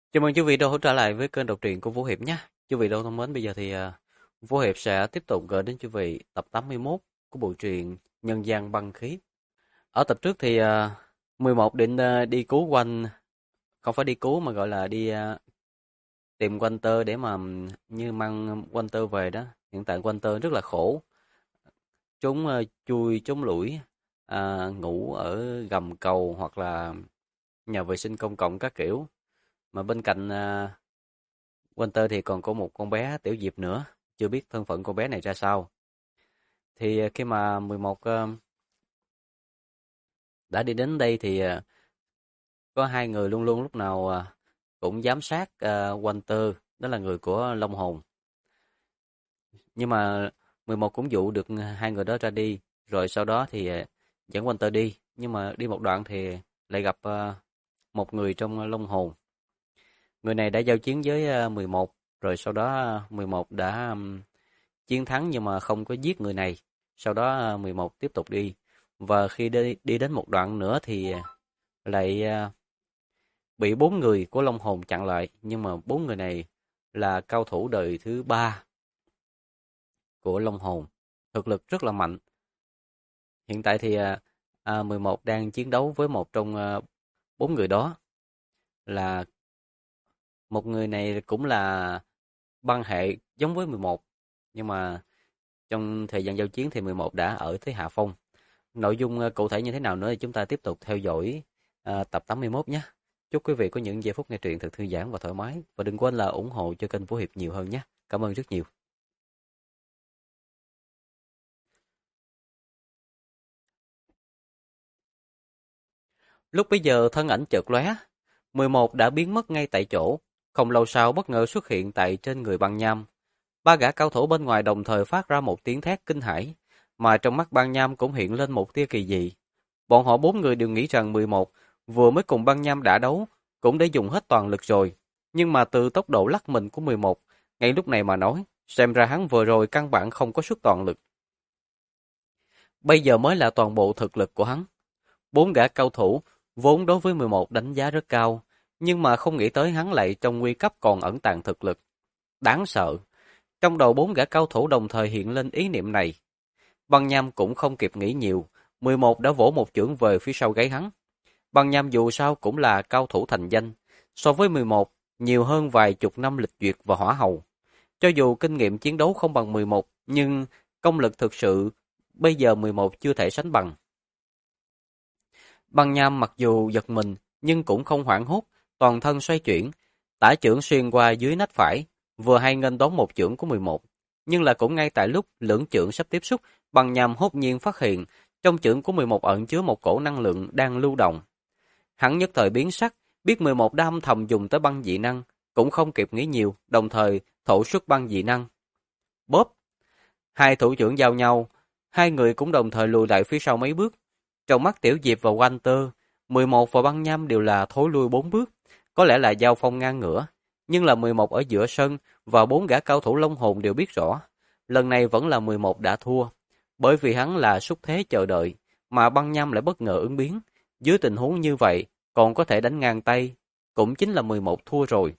Chào mừng quý vị đã hỗ trợ lại với kênh đọc truyện của Vũ Hiệp nhé. Quý vị đâu thân mến, bây giờ thì Vũ Hiệp sẽ tiếp tục gửi đến quý vị tập 81 của bộ truyện Nhân gian băng khí. Ở tập trước thì 11 định đi cứu quanh, không phải đi cứu mà gọi là đi tìm Walter để mà như mang Walter về đó. Hiện tại Walter rất là khổ, trốn chui trốn lủi, ngủ ở gầm cầu hoặc là nhà vệ sinh công cộng các kiểu. Mà bên cạnh Walter thì còn có một con bé Tiểu Diệp nữa, chưa biết thân phận cô bé này ra sao. Thì khi mà 11 đã đi đến đây thì có hai người luôn luôn lúc nào cũng giám sát Walter, đó là người của Long Hồn. Nhưng mà 11 cũng dụ được hai người đó ra đi, rồi sau đó thì dẫn Walter đi. Nhưng mà đi một đoạn thì lại gặp một người trong Long Hồn. Người này đã giao chiến với 11, rồi sau đó 11 đã chiến thắng nhưng mà không có giết người này. Sau đó 11 tiếp tục đi. Và khi đi đến một đoạn nữa thì lại bị bốn người của Long Hồn chặn lại. Nhưng mà bốn người này là cao thủ đời thứ ba của Long Hồn. Thực lực rất là mạnh. Hiện tại thì 11 đang chiến đấu với một trong bốn người đó. Là một người này cũng là băng hệ giống với 11. Nhưng mà trong thời gian giao chiến thì 11 đã ở thế hạ phong. Nội dung cụ thể như thế nào nữa thì chúng ta tiếp tục theo dõi tập 81 nhé. Chúc quý vị có những giây phút nghe truyện thật thư giãn và thoải mái. Và đừng quên là ủng hộ cho kênh Vũ Hiệp nhiều hơn nhé. Cảm ơn rất nhiều. Lúc bấy giờ thân ảnh chợt lóe, 11 đã biến mất ngay tại chỗ. Không lâu sau bất ngờ xuất hiện tại trên người băng nham. Ba gã cao thủ bên ngoài đồng thời phát ra một tiếng thét kinh hãi, mà trong mắt băng nham cũng hiện lên một tia kỳ dị. Bọn họ bốn người đều nghĩ rằng 11 vừa mới cùng băng nham đả đấu, cũng đã dùng hết toàn lực rồi. Nhưng mà từ tốc độ lắc mình của 11, ngay lúc này mà nói, xem ra hắn vừa rồi căn bản không có sức toàn lực. Bây giờ mới là toàn bộ thực lực của hắn. Bốn gã cao thủ, vốn đối với 11 đánh giá rất cao, nhưng mà không nghĩ tới hắn lại trong nguy cấp còn ẩn tàng thực lực. Đáng sợ. Trong đầu bốn gã cao thủ đồng thời hiện lên ý niệm này. Băng Nham cũng không kịp nghĩ nhiều, 11 đã vỗ một chưởng về phía sau gáy hắn. Băng Nham dù sao cũng là cao thủ thành danh, so với 11, nhiều hơn vài chục năm lịch duyệt và hỏa hầu. Cho dù kinh nghiệm chiến đấu không bằng 11, nhưng công lực thực sự bây giờ 11 chưa thể sánh bằng. Băng Nham mặc dù giật mình, nhưng cũng không hoảng hốt, toàn thân xoay chuyển, tả chưởng xuyên qua dưới nách phải, vừa hay nghênh đón một chưởng của 11. Nhưng là cũng ngay tại lúc lưỡng chưởng sắp tiếp xúc, Băng Nham hốt nhiên phát hiện, trong chưởng của 11 ẩn chứa một cổ năng lượng đang lưu động. Hắn nhất thời biến sắc, biết 11 đã âm thầm dùng tới băng dị năng, cũng không kịp nghĩ nhiều, đồng thời thổ xuất băng dị năng. Bóp! Hai thủ trưởng giao nhau, hai người cũng đồng thời lùi lại phía sau mấy bước. Trong mắt Tiểu Diệp và Walter, 11 và băng nham đều là thối lui 4 bước, có lẽ là giao phong ngang ngửa. Nhưng là 11 ở giữa sân và bốn gã cao thủ Long Hồn đều biết rõ, lần này vẫn là 11 đã thua, bởi vì hắn là xúc thế chờ đợi, mà băng nham lại bất ngờ ứng biến. Dưới tình huống như vậy, còn có thể đánh ngang tay, cũng chính là 11 thua rồi.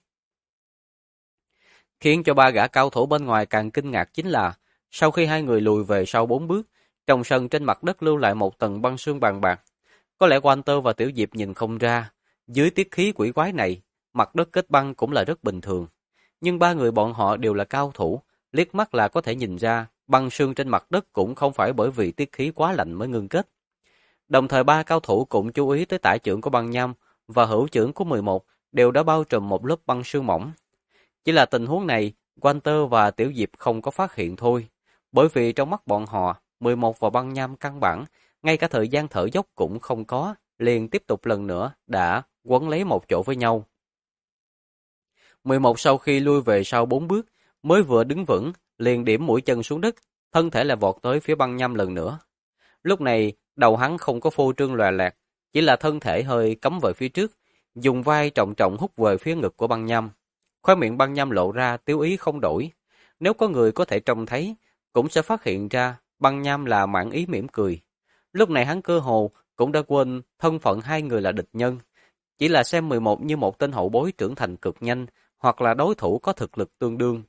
Khiến cho ba gã cao thủ bên ngoài càng kinh ngạc chính là, sau khi hai người lùi về sau 4 bước, trong sân trên mặt đất lưu lại một tầng băng sương bàn bạc. Có lẽ Walter và Tiểu Diệp nhìn không ra, dưới tiết khí quỷ quái này, mặt đất kết băng cũng là rất bình thường. Nhưng ba người bọn họ đều là cao thủ, liếc mắt là có thể nhìn ra, băng sương trên mặt đất cũng không phải bởi vì tiết khí quá lạnh mới ngưng kết. Đồng thời ba cao thủ cũng chú ý tới tả chưởng của băng nham và hữu chưởng của 11 đều đã bao trùm một lớp băng sương mỏng. Chỉ là tình huống này, Walter và Tiểu Diệp không có phát hiện thôi, bởi vì trong mắt bọn họ, 11 và băng nham căn bản, ngay cả thời gian thở dốc cũng không có, liền tiếp tục lần nữa đã quấn lấy một chỗ với nhau. 11 sau khi lui về sau 4 bước, mới vừa đứng vững, liền điểm mũi chân xuống đất, thân thể lại vọt tới phía băng nham lần nữa. Lúc này, đầu hắn không có phô trương lòe loẹt, chỉ là thân thể hơi cắm về phía trước, dùng vai trọng trọng hút về phía ngực của băng nham. Khóe miệng băng nham lộ ra tiếu ý không đổi. Nếu có người có thể trông thấy, cũng sẽ phát hiện ra băng nham là mạn ý mỉm cười. Lúc này hắn cơ hồ cũng đã quên thân phận hai người là địch nhân. chỉ là xem 11 như một tên hậu bối trưởng thành cực nhanh, hoặc là đối thủ có thực lực tương đương.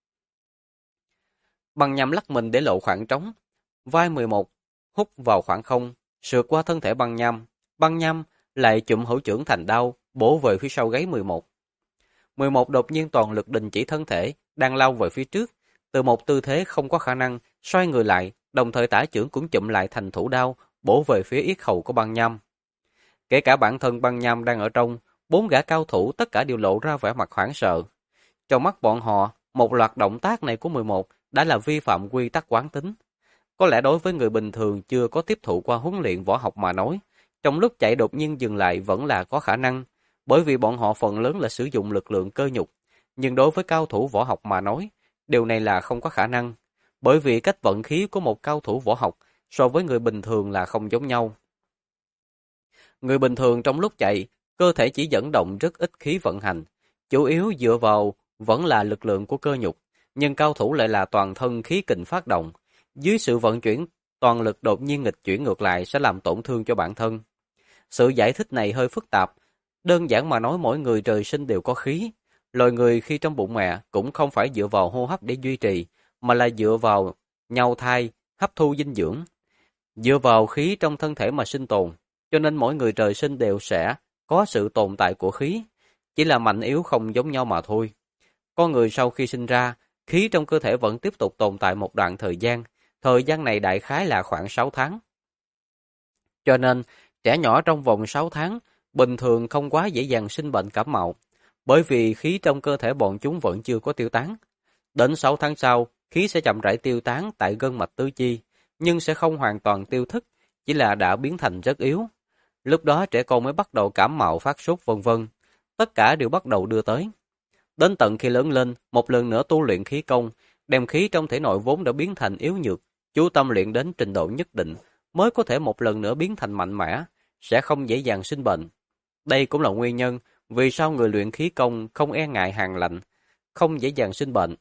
Băng nham lắc mình để lộ khoảng trống, vai 11 hút vào khoảng không, sượt qua thân thể băng nham lại chụm hữu trưởng thành đao, bổ về phía sau gáy 11. 11 đột nhiên toàn lực đình chỉ thân thể, đang lao về phía trước, từ một tư thế không có khả năng, xoay người lại, đồng thời tả chưởng cũng chụm lại thành thủ đao, bổ về phía yết hầu của băng nham. Kể cả bản thân băng nham đang ở trong, bốn gã cao thủ tất cả đều lộ ra vẻ mặt hoảng sợ. Trong mắt bọn họ, một loạt động tác này của 11 đã là vi phạm quy tắc quán tính. Có lẽ đối với người bình thường chưa có tiếp thụ qua huấn luyện võ học mà nói, trong lúc chạy đột nhiên dừng lại vẫn là có khả năng, bởi vì bọn họ phần lớn là sử dụng lực lượng cơ nhục. Nhưng đối với cao thủ võ học mà nói, điều này là không có khả năng, bởi vì cách vận khí của một cao thủ võ học so với người bình thường là không giống nhau. Người bình thường trong lúc chạy, cơ thể chỉ dẫn động rất ít khí vận hành, chủ yếu dựa vào vẫn là lực lượng của cơ nhục, nhưng cao thủ lại là toàn thân khí kình phát động. Dưới sự vận chuyển, toàn lực đột nhiên nghịch chuyển ngược lại sẽ làm tổn thương cho bản thân. Sự giải thích này hơi phức tạp, đơn giản mà nói mỗi người trời sinh đều có khí. Loài người khi trong bụng mẹ cũng không phải dựa vào hô hấp để duy trì, mà là dựa vào nhau thai, hấp thu dinh dưỡng. Dựa vào khí trong thân thể mà sinh tồn, cho nên mỗi người trời sinh đều sẽ có sự tồn tại của khí, chỉ là mạnh yếu không giống nhau mà thôi. Con người sau khi sinh ra, khí trong cơ thể vẫn tiếp tục tồn tại một đoạn thời gian này đại khái là khoảng 6 tháng. Cho nên, trẻ nhỏ trong vòng 6 tháng, bình thường không quá dễ dàng sinh bệnh cảm mạo, bởi vì khí trong cơ thể bọn chúng vẫn chưa có tiêu tán. Đến 6 tháng sau, khí sẽ chậm rãi tiêu tán tại gân mạch tứ chi, nhưng sẽ không hoàn toàn tiêu thất, chỉ là đã biến thành rất yếu. Lúc đó trẻ con mới bắt đầu cảm mạo phát sốt vân vân, tất cả đều bắt đầu đưa tới. Đến tận khi lớn lên, một lần nữa tu luyện khí công, đem khí trong thể nội vốn đã biến thành yếu nhược, chú tâm luyện đến trình độ nhất định, mới có thể một lần nữa biến thành mạnh mẽ, sẽ không dễ dàng sinh bệnh. Đây cũng là nguyên nhân vì sao người luyện khí công không e ngại hàng lạnh, không dễ dàng sinh bệnh.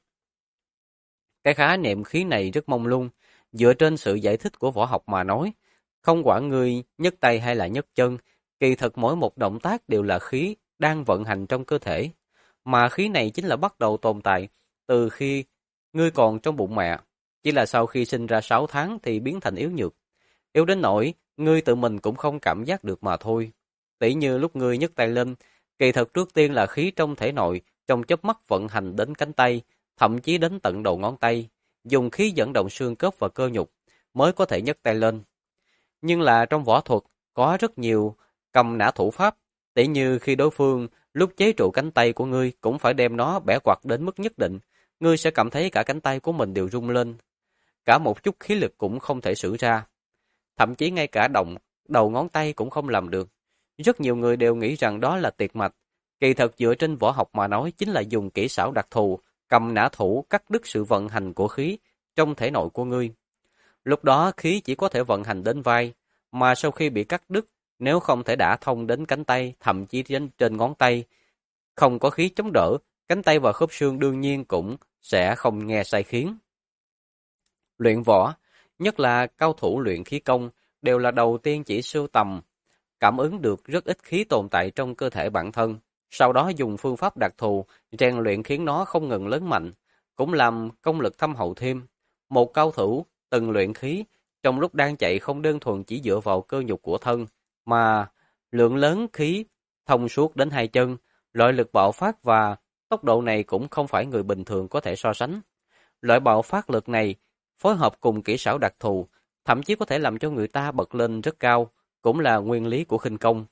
Cái khái niệm khí này rất mông lung, dựa trên sự giải thích của võ học mà nói, không quản người nhấc tay hay là nhấc chân, kỳ thực mỗi một động tác đều là khí đang vận hành trong cơ thể, mà khí này chính là bắt đầu tồn tại từ khi ngươi còn trong bụng mẹ, chỉ là sau khi sinh ra 6 tháng thì biến thành yếu nhược. Yếu đến nỗi ngươi tự mình cũng không cảm giác được mà thôi. Tỉ như lúc ngươi nhấc tay lên, kỳ thực trước tiên là khí trong thể nội trong chớp mắt vận hành đến cánh tay, thậm chí đến tận đầu ngón tay, dùng khí dẫn động xương khớp và cơ nhục mới có thể nhấc tay lên. Nhưng là trong võ thuật có rất nhiều cầm nã thủ pháp, tỉ như khi đối phương lúc chế trụ cánh tay của ngươi cũng phải đem nó bẻ quặt đến mức nhất định, ngươi sẽ cảm thấy cả cánh tay của mình đều rung lên, cả một chút khí lực cũng không thể sử ra. Thậm chí ngay cả đầu ngón tay cũng không làm được. Rất nhiều người đều nghĩ rằng đó là tiệt mạch. Kỳ thật dựa trên võ học mà nói chính là dùng kỹ xảo đặc thù, cầm nã thủ cắt đứt sự vận hành của khí trong thể nội của ngươi. Lúc đó khí chỉ có thể vận hành đến vai, mà sau khi bị cắt đứt, nếu không thể đả thông đến cánh tay, thậm chí trên ngón tay, không có khí chống đỡ, cánh tay và khớp xương đương nhiên cũng sẽ không nghe sai khiến. Luyện võ, nhất là cao thủ luyện khí công, đều là đầu tiên chỉ sưu tầm, cảm ứng được rất ít khí tồn tại trong cơ thể bản thân, sau đó dùng phương pháp đặc thù, rèn luyện khiến nó không ngừng lớn mạnh, cũng làm công lực thâm hậu thêm. Một cao thủ từng luyện khí, trong lúc đang chạy không đơn thuần chỉ dựa vào cơ nhục của thân, mà lượng lớn khí thông suốt đến hai chân, loại lực bạo phát và tốc độ này cũng không phải người bình thường có thể so sánh. Loại bạo phát lực này phối hợp cùng kỹ xảo đặc thù, thậm chí có thể làm cho người ta bật lên rất cao, cũng là nguyên lý của khinh công.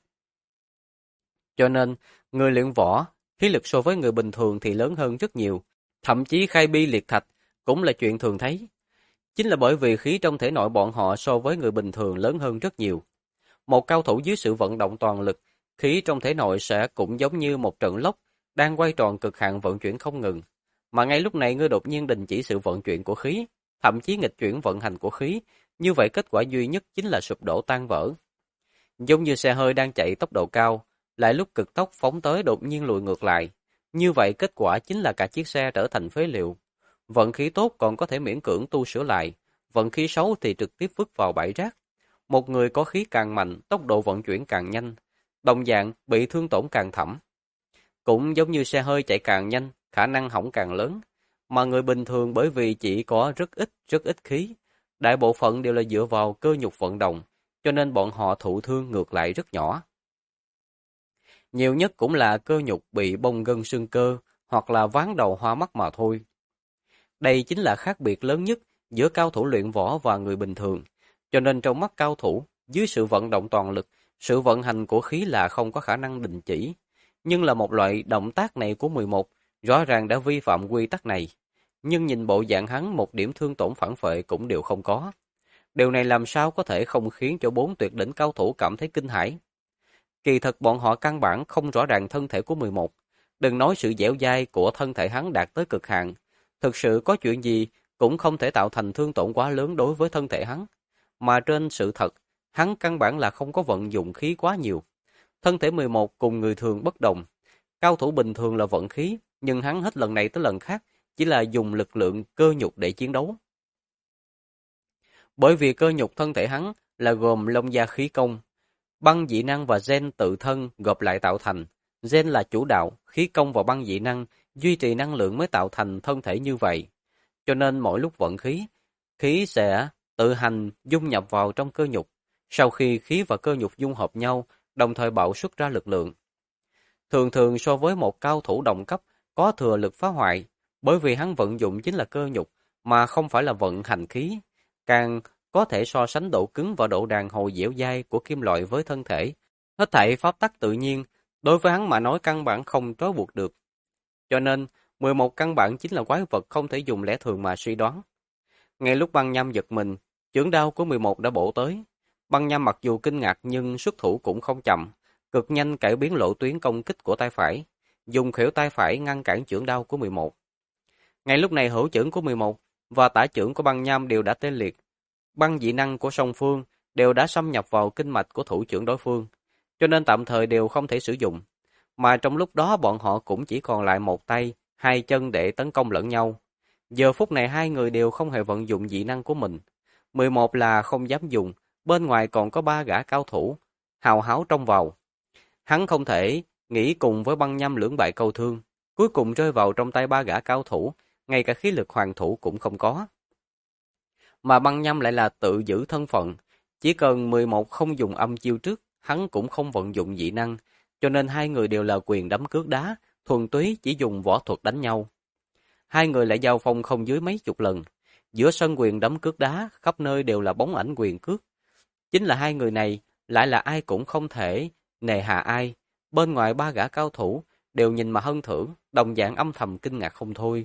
Cho nên, người luyện võ, khí lực so với người bình thường thì lớn hơn rất nhiều, thậm chí khai bi liệt thạch cũng là chuyện thường thấy. Chính là bởi vì khí trong thể nội bọn họ so với người bình thường lớn hơn rất nhiều. Một cao thủ dưới sự vận động toàn lực, khí trong thể nội sẽ cũng giống như một trận lốc đang quay tròn cực hạn vận chuyển không ngừng. Mà ngay lúc này ngươi đột nhiên đình chỉ sự vận chuyển của khí, thậm chí nghịch chuyển vận hành của khí, như vậy kết quả duy nhất chính là sụp đổ tan vỡ. Giống như xe hơi đang chạy tốc độ cao, lại lúc cực tốc phóng tới đột nhiên lùi ngược lại. Như vậy kết quả chính là cả chiếc xe trở thành phế liệu. Vận khí tốt còn có thể miễn cưỡng tu sửa lại, vận khí xấu thì trực tiếp vứt vào bãi rác. Một người có khí càng mạnh, tốc độ vận chuyển càng nhanh. đồng dạng bị thương tổn càng thảm. Cũng giống như xe hơi chạy càng nhanh, khả năng hỏng càng lớn, mà người bình thường bởi vì chỉ có rất ít khí, đại bộ phận đều là dựa vào cơ nhục vận động, cho nên bọn họ thụ thương ngược lại rất nhỏ. Nhiều nhất cũng là cơ nhục bị bong gân xương cơ, hoặc là ván đầu hoa mắt mà thôi. Đây chính là khác biệt lớn nhất giữa cao thủ luyện võ và người bình thường, cho nên trong mắt cao thủ, dưới sự vận động toàn lực, sự vận hành của khí là không có khả năng đình chỉ. Nhưng là một loại động tác này của 11, rõ ràng đã vi phạm quy tắc này. Nhưng nhìn bộ dạng hắn một điểm thương tổn phản phệ cũng đều không có. Điều này làm sao có thể không khiến cho 4 tuyệt đỉnh cao thủ cảm thấy kinh hãi. Kỳ thật bọn họ căn bản không rõ ràng thân thể của 11. Đừng nói sự dẻo dai của thân thể hắn đạt tới cực hạn. Thực sự có chuyện gì cũng không thể tạo thành thương tổn quá lớn đối với thân thể hắn. Mà trên sự thật, hắn căn bản là không có vận dụng khí quá nhiều. Thân thể 11 cùng người thường bất đồng. Cao thủ bình thường là vận khí, nhưng hắn hết lần này tới lần khác chỉ là dùng lực lượng cơ nhục để chiến đấu. Bởi vì cơ nhục thân thể hắn là gồm lông da khí công, băng dị năng và gen tự thân gộp lại tạo thành. Gen là chủ đạo, khí công và băng dị năng duy trì năng lượng mới tạo thành thân thể như vậy. Cho nên mỗi lúc vận khí, khí sẽ tự hành dung nhập vào trong cơ nhục. Sau khi khí và cơ nhục dung hợp nhau, đồng thời bạo xuất ra lực lượng. Thường thường so với một cao thủ đồng cấp có thừa lực phá hoại, bởi vì hắn vận dụng chính là cơ nhục, mà không phải là vận hành khí. Càng có thể so sánh độ cứng và độ đàn hồi dẻo dai của kim loại với thân thể. Hết thảy pháp tắc tự nhiên, đối với hắn mà nói căn bản không trói buộc được. Cho nên, 11 căn bản chính là quái vật không thể dùng lẽ thường mà suy đoán. Ngay lúc băng nham giật mình, chưởng đao của 11 đã bổ tới. Băng nham mặc dù kinh ngạc nhưng xuất thủ cũng không chậm, cực nhanh cải biến lộ tuyến công kích của tay phải, dùng khuỷu tay phải ngăn cản chưởng đao của 11. Ngay lúc này hữu chưởng của 11 và tả chưởng của băng nham đều đã tê liệt. Băng dị năng của song phương đều đã xâm nhập vào kinh mạch của thủ chưởng đối phương, cho nên tạm thời đều không thể sử dụng. Mà trong lúc đó bọn họ cũng chỉ còn lại một tay, hai chân để tấn công lẫn nhau. Giờ phút này hai người đều không hề vận dụng dị năng của mình. 11 là không dám dùng, bên ngoài còn có 3 gã cao thủ, hào háo trông vào. Hắn không thể nghĩ cùng với băng nham lưỡng bại câu thương, cuối cùng rơi vào trong tay 3 gã cao thủ, ngay cả khí lực hoàn thủ cũng không có. Mà băng nham lại là tự giữ thân phận, chỉ cần 11 không dùng âm chiêu trước, hắn cũng không vận dụng dị năng, cho nên hai người đều là quyền đấm cước đá, thuần túy chỉ dùng võ thuật đánh nhau. Hai người lại giao phong không dưới mấy chục lần, giữa sân quyền đấm cước đá, khắp nơi đều là bóng ảnh quyền cước. Chính là hai người này, lại là ai cũng không thể nề hà ai. Bên ngoài 3 gã cao thủ, đều nhìn mà hân thưởng, đồng dạng âm thầm kinh ngạc không thôi.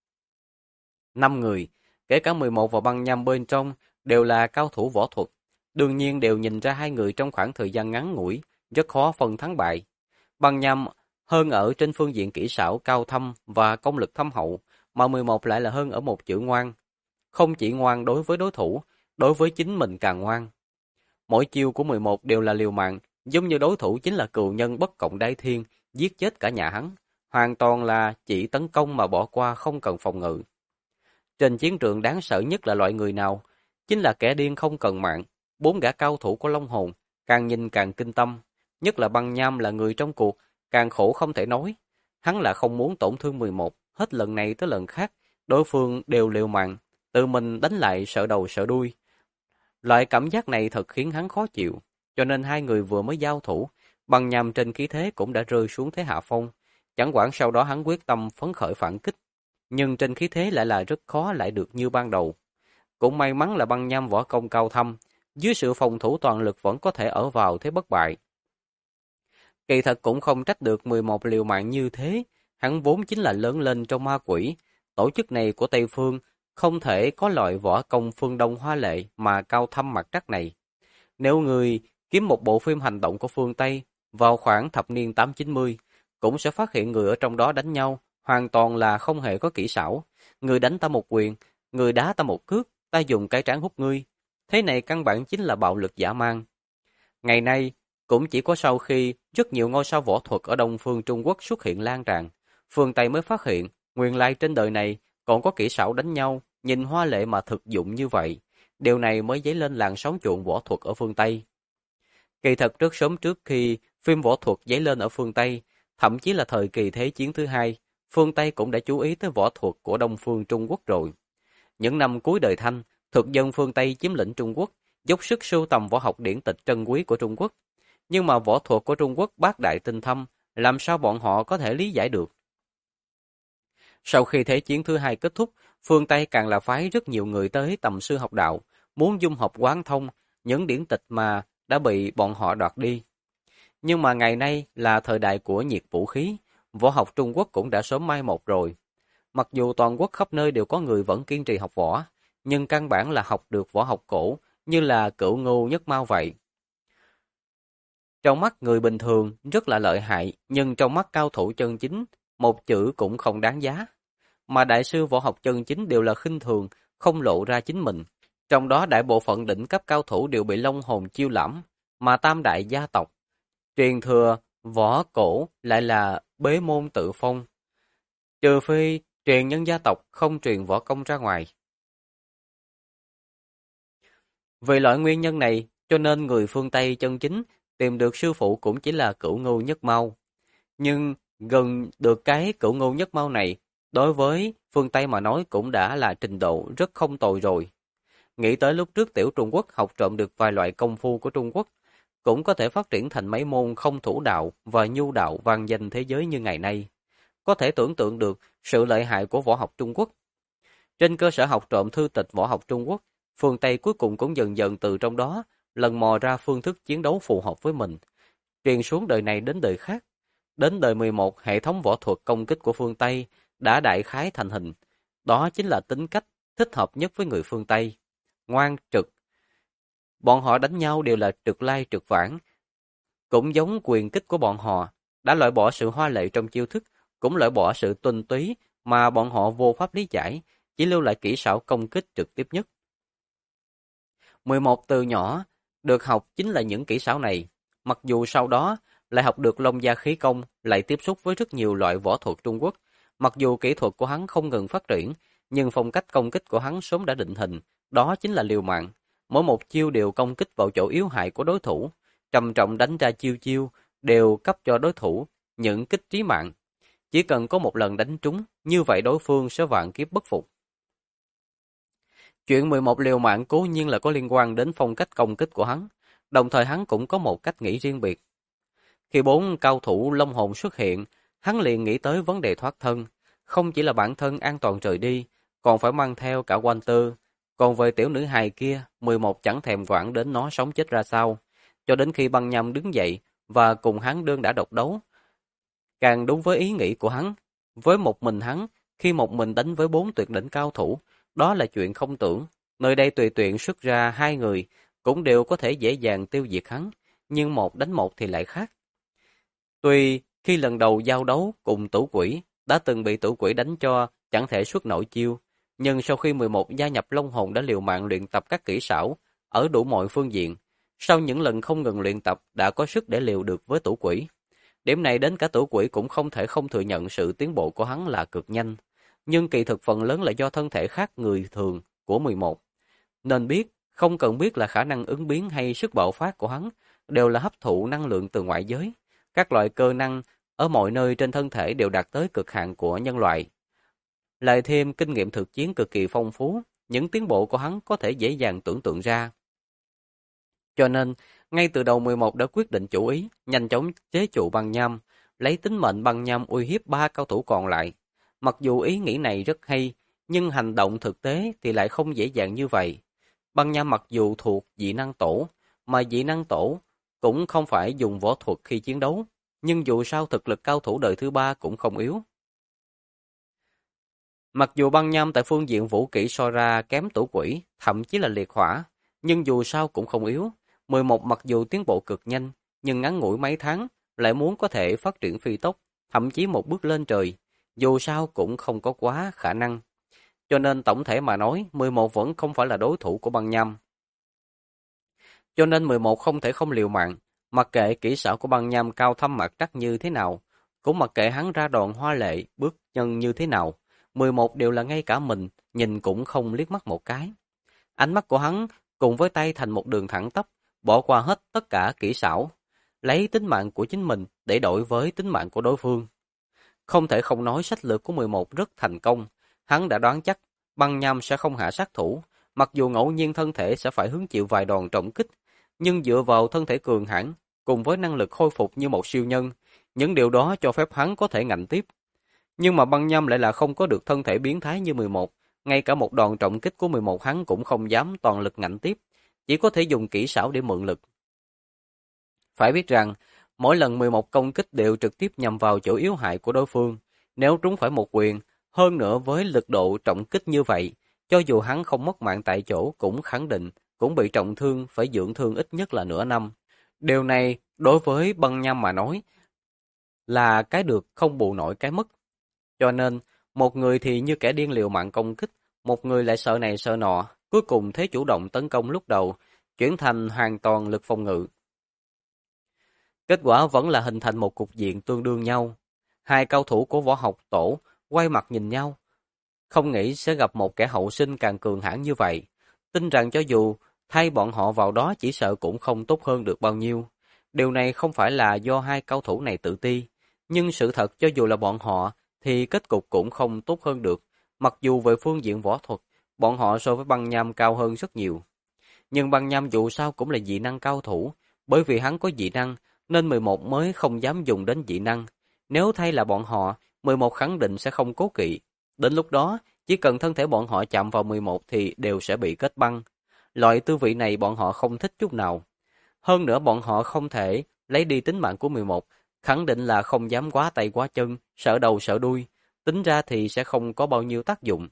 5 người, kể cả 11 và băng nham bên trong, đều là cao thủ võ thuật. Đương nhiên đều nhìn ra hai người trong khoảng thời gian ngắn ngủi, rất khó phân thắng bại. Băng nham hơn ở trên phương diện kỹ xảo cao thâm và công lực thâm hậu, mà 11 lại là hơn ở một chữ ngoan. Không chỉ ngoan đối với đối thủ, đối với chính mình càng ngoan. Mỗi chiêu của 11 đều là liều mạng, giống như đối thủ chính là cừu nhân bất cộng đái thiên, giết chết cả nhà hắn. Hoàn toàn là chỉ tấn công mà bỏ qua không cần phòng ngự. Trên chiến trường đáng sợ nhất là loại người nào? Chính là kẻ điên không cần mạng. 4 gã cao thủ của Long Hồn, càng nhìn càng kinh tâm. Nhất là băng nham là người trong cuộc, càng khổ không thể nói. Hắn là không muốn tổn thương 11, hết lần này tới lần khác, đối phương đều liều mạng, tự mình đánh lại sợ đầu sợ đuôi. Loại cảm giác này thật khiến hắn khó chịu, cho nên hai người vừa mới giao thủ, băng nham trên khí thế cũng đã rơi xuống thế hạ phong. Chẳng quản sau đó hắn quyết tâm phấn khởi phản kích, nhưng trên khí thế lại là rất khó lại được như ban đầu. Cũng may mắn là băng nham võ công cao thâm, dưới sự phòng thủ toàn lực vẫn có thể ở vào thế bất bại. Kỳ thật cũng không trách được 11 liều mạng như thế, hắn vốn chính là lớn lên trong ma quỷ. Tổ chức này của Tây Phương không thể có loại võ công phương Đông hoa lệ mà cao thâm mặt trắc này. Nếu người kiếm một bộ phim hành động của phương Tây vào khoảng thập niên 8-90, cũng sẽ phát hiện người ở trong đó đánh nhau hoàn toàn là không hề có kỹ xảo. Người đánh ta một quyền, người đá ta một cước, ta dùng cái trán hút ngươi. Thế này căn bản chính là bạo lực dã man. Ngày nay, cũng chỉ có sau khi rất nhiều ngôi sao võ thuật ở Đông phương Trung Quốc xuất hiện lan tràn, phương Tây mới phát hiện, nguyên lai trên đời này còn có kỹ xảo đánh nhau, nhìn hoa lệ mà thực dụng như vậy. Điều này mới dấy lên làn sóng chuộng võ thuật ở phương Tây. Kỳ thật rất sớm trước khi phim võ thuật dấy lên ở phương Tây, thậm chí là thời kỳ Thế chiến thứ hai, phương Tây cũng đã chú ý tới võ thuật của Đông phương Trung Quốc rồi. Những năm cuối đời Thanh, thực dân phương Tây chiếm lĩnh Trung Quốc, dốc sức sưu tầm võ học điển tịch trân quý của Trung Quốc. Nhưng mà võ thuật của Trung Quốc bác đại tinh thâm, làm sao bọn họ có thể lý giải được? Sau khi Thế chiến thứ hai kết thúc, phương Tây càng là phái rất nhiều người tới tầm sư học đạo, muốn dung học quán thông những điển tịch mà đã bị bọn họ đoạt đi. Nhưng mà ngày nay là thời đại của nhiệt vũ khí, võ học Trung Quốc cũng đã sớm mai một rồi. Mặc dù toàn quốc khắp nơi đều có người vẫn kiên trì học võ, nhưng căn bản là học được võ học cổ như là Cửu Ngưu Nhất Mao vậy. Trong mắt người bình thường rất là lợi hại, nhưng trong mắt cao thủ chân chính, một chữ cũng không đáng giá. Mà đại sư võ học chân chính đều là khinh thường, không lộ ra chính mình. Trong đó đại bộ phận đỉnh cấp cao thủ đều bị Long Hồn chiêu lãm, mà tam đại gia tộc truyền thừa võ cổ lại là bế môn tự phong. Trừ phi truyền nhân gia tộc không truyền võ công ra ngoài. Vì loại nguyên nhân này, cho nên người phương Tây chân chính tìm được sư phụ cũng chỉ là Cửu Ngưu Nhất Mao. Nhưng gần được cái Cửu Ngưu Nhất Mao này, đối với phương Tây mà nói cũng đã là trình độ rất không tồi rồi. Nghĩ tới lúc trước tiểu Trung Quốc học trộm được vài loại công phu của Trung Quốc, cũng có thể phát triển thành mấy môn không thủ đạo và nhu đạo vang danh thế giới như ngày nay. Có thể tưởng tượng được sự lợi hại của võ học Trung Quốc. Trên cơ sở học trộm thư tịch võ học Trung Quốc, phương Tây cuối cùng cũng dần dần từ trong đó lần mò ra phương thức chiến đấu phù hợp với mình, truyền xuống đời này đến đời khác. Đến đời 11, hệ thống võ thuật công kích của phương Tây đã đại khái thành hình. Đó chính là tính cách thích hợp nhất với người phương Tây. Ngoan, trực. Bọn họ đánh nhau đều là trực lai trực vãng. Cũng giống quyền kích của bọn họ, đã loại bỏ sự hoa lệ trong chiêu thức, cũng loại bỏ sự tuân túy mà bọn họ vô pháp lý giải, chỉ lưu lại kỹ xảo công kích trực tiếp nhất. 11 từ nhỏ được học chính là những kỹ xảo này, mặc dù sau đó lại học được Long Gia khí công, lại tiếp xúc với rất nhiều loại võ thuật Trung Quốc. Mặc dù kỹ thuật của hắn không ngừng phát triển, nhưng phong cách công kích của hắn sớm đã định hình, đó chính là liều mạng. Mỗi một chiêu đều công kích vào chỗ yếu hại của đối thủ, trầm trọng đánh ra chiêu chiêu, đều cấp cho đối thủ những kích trí mạng. Chỉ cần có một lần đánh trúng, như vậy đối phương sẽ vạn kiếp bất phục. Chuyện 11 liều mạng cố nhiên là có liên quan đến phong cách công kích của hắn, đồng thời hắn cũng có một cách nghĩ riêng biệt. Khi 4 cao thủ Long Hồn xuất hiện, hắn liền nghĩ tới vấn đề thoát thân, không chỉ là bản thân an toàn rời đi, còn phải mang theo cả Walter. Còn về tiểu nữ hài kia, 11 chẳng thèm quản đến nó sống chết ra sao, cho đến khi Băng Nham đứng dậy và cùng hắn đơn đã độc đấu. Càng đúng với ý nghĩ của hắn, với một mình hắn, khi một mình đánh với 4 tuyệt đỉnh cao thủ, đó là chuyện không tưởng. Nơi đây tùy tiện xuất ra 2 người, cũng đều có thể dễ dàng tiêu diệt hắn, nhưng một đánh một thì lại khác. Tuy khi lần đầu giao đấu cùng Tử Quỷ, đã từng bị Tử Quỷ đánh cho chẳng thể xuất nổi chiêu, nhưng sau khi 11 gia nhập Long Hồn đã liều mạng luyện tập các kỹ xảo ở đủ mọi phương diện, sau những lần không ngừng luyện tập đã có sức để liều được với Tử Quỷ. Điểm này đến cả Tử Quỷ cũng không thể không thừa nhận sự tiến bộ của hắn là cực nhanh, nhưng kỳ thực phần lớn là do thân thể khác người thường của 11. Nên biết, không cần biết là khả năng ứng biến hay sức bạo phát của hắn, đều là hấp thụ năng lượng từ ngoại giới. Các loại cơ năng ở mọi nơi trên thân thể đều đạt tới cực hạn của nhân loại. Lại thêm kinh nghiệm thực chiến cực kỳ phong phú, những tiến bộ của hắn có thể dễ dàng tưởng tượng ra. Cho nên, ngay từ đầu 11 đã quyết định chủ ý, nhanh chóng chế trụ Băng Nham, lấy tính mệnh Băng Nham uy hiếp 3 cao thủ còn lại. Mặc dù ý nghĩ này rất hay, nhưng hành động thực tế thì lại không dễ dàng như vậy. Băng Nham mặc dù thuộc dị năng tổ, mà dị năng tổ cũng không phải dùng võ thuật khi chiến đấu, nhưng dù sao thực lực cao thủ đời thứ 3 cũng không yếu. Mặc dù Băng Nham tại phương diện vũ kỹ so ra kém Tử Quỷ, thậm chí là liệt hỏa, nhưng dù sao cũng không yếu. 11 mặc dù tiến bộ cực nhanh, nhưng ngắn ngủi mấy tháng lại muốn có thể phát triển phi tốc, thậm chí một bước lên trời, dù sao cũng không có quá khả năng. Cho nên tổng thể mà nói, 11 vẫn không phải là đối thủ của Băng Nham. Cho nên 11 không thể không liều mạng, mặc kệ kỹ xảo của Băng Nham cao thâm mặt chắc như thế nào, cũng mặc kệ hắn ra đòn hoa lệ, bước chân như thế nào, 11 đều là ngay cả mình, nhìn cũng không liếc mắt một cái. Ánh mắt của hắn cùng với tay thành một đường thẳng tắp, bỏ qua hết tất cả kỹ xảo. lấy tính mạng của chính mình để đổi với tính mạng của đối phương. Không thể không nói sách lược của 11 rất thành công. Hắn đã đoán chắc băng nham sẽ không hạ sát thủ, mặc dù ngẫu nhiên thân thể sẽ phải hứng chịu vài đòn trọng kích, nhưng dựa vào thân thể cường hãn cùng với năng lực khôi phục như một siêu nhân, những điều đó cho phép hắn có thể ngạnh tiếp. Nhưng mà băng nham lại là không có được thân thể biến thái như 11, ngay cả một đòn trọng kích của 11 hắn cũng không dám toàn lực ngạnh tiếp, chỉ có thể dùng kỹ xảo để mượn lực. Phải biết rằng, mỗi lần 11 công kích đều trực tiếp nhằm vào chỗ yếu hại của đối phương. Nếu trúng phải một quyền, hơn nữa với lực độ trọng kích như vậy, cho dù hắn không mất mạng tại chỗ cũng khẳng định, cũng bị trọng thương phải dưỡng thương ít nhất là nửa năm. Điều này, đối với băng nham mà nói, là cái được không bù nổi cái mất. Cho nên, một người thì như kẻ điên liều mạng công kích, một người lại sợ này sợ nọ, cuối cùng thế chủ động tấn công lúc đầu, chuyển thành hoàn toàn lực phòng ngự. Kết quả vẫn là hình thành một cục diện tương đương nhau. Hai cao thủ của võ học tổ quay mặt nhìn nhau, không nghĩ sẽ gặp một kẻ hậu sinh càng cường hãn như vậy. Tin rằng cho dù thay bọn họ vào đó chỉ sợ cũng không tốt hơn được bao nhiêu. Điều này không phải là do hai cao thủ này tự ti, nhưng sự thật cho dù là bọn họ thì kết cục cũng không tốt hơn được. Mặc dù về phương diện võ thuật, bọn họ so với băng nham cao hơn rất nhiều. Nhưng băng nham dù sao cũng là dị năng cao thủ, bởi vì hắn có dị năng nên 11 mới không dám dùng đến dị năng. Nếu thay là bọn họ, 11 khẳng định sẽ không cố kỵ. Đến lúc đó, chỉ cần thân thể bọn họ chạm vào 11 thì đều sẽ bị kết băng. Loại tư vị này bọn họ không thích chút nào. Hơn nữa bọn họ không thể lấy đi tính mạng của 11, khẳng định là không dám quá tay quá chân, sợ đầu sợ đuôi. Tính ra thì sẽ không có bao nhiêu tác dụng.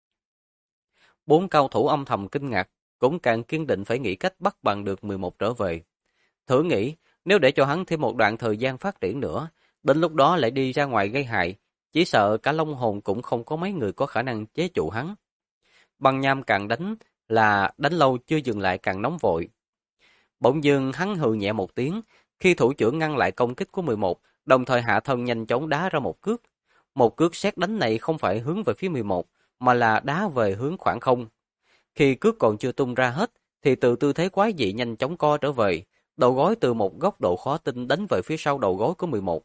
Bốn cao thủ âm thầm kinh ngạc, cũng càng kiên định phải nghĩ cách bắt bằng được 11 trở về. Thử nghĩ, nếu để cho hắn thêm một đoạn thời gian phát triển nữa, đến lúc đó lại đi ra ngoài gây hại, chỉ sợ cả Long Hồn cũng không có mấy người có khả năng chế trụ hắn. Băng nham càng đánh là đánh lâu chưa dừng lại càng nóng vội. Bỗng dưng hắn hừ nhẹ một tiếng, khi thủ trưởng ngăn lại công kích của 11, đồng thời hạ thân nhanh chóng đá ra một cước. Một cước sét đánh này không phải hướng về phía 11, mà là đá về hướng khoảng không. Khi cước còn chưa tung ra hết, thì từ tư thế quái dị nhanh chóng co trở về, đầu gối từ một góc độ khó tin đánh về phía sau đầu gối của 11.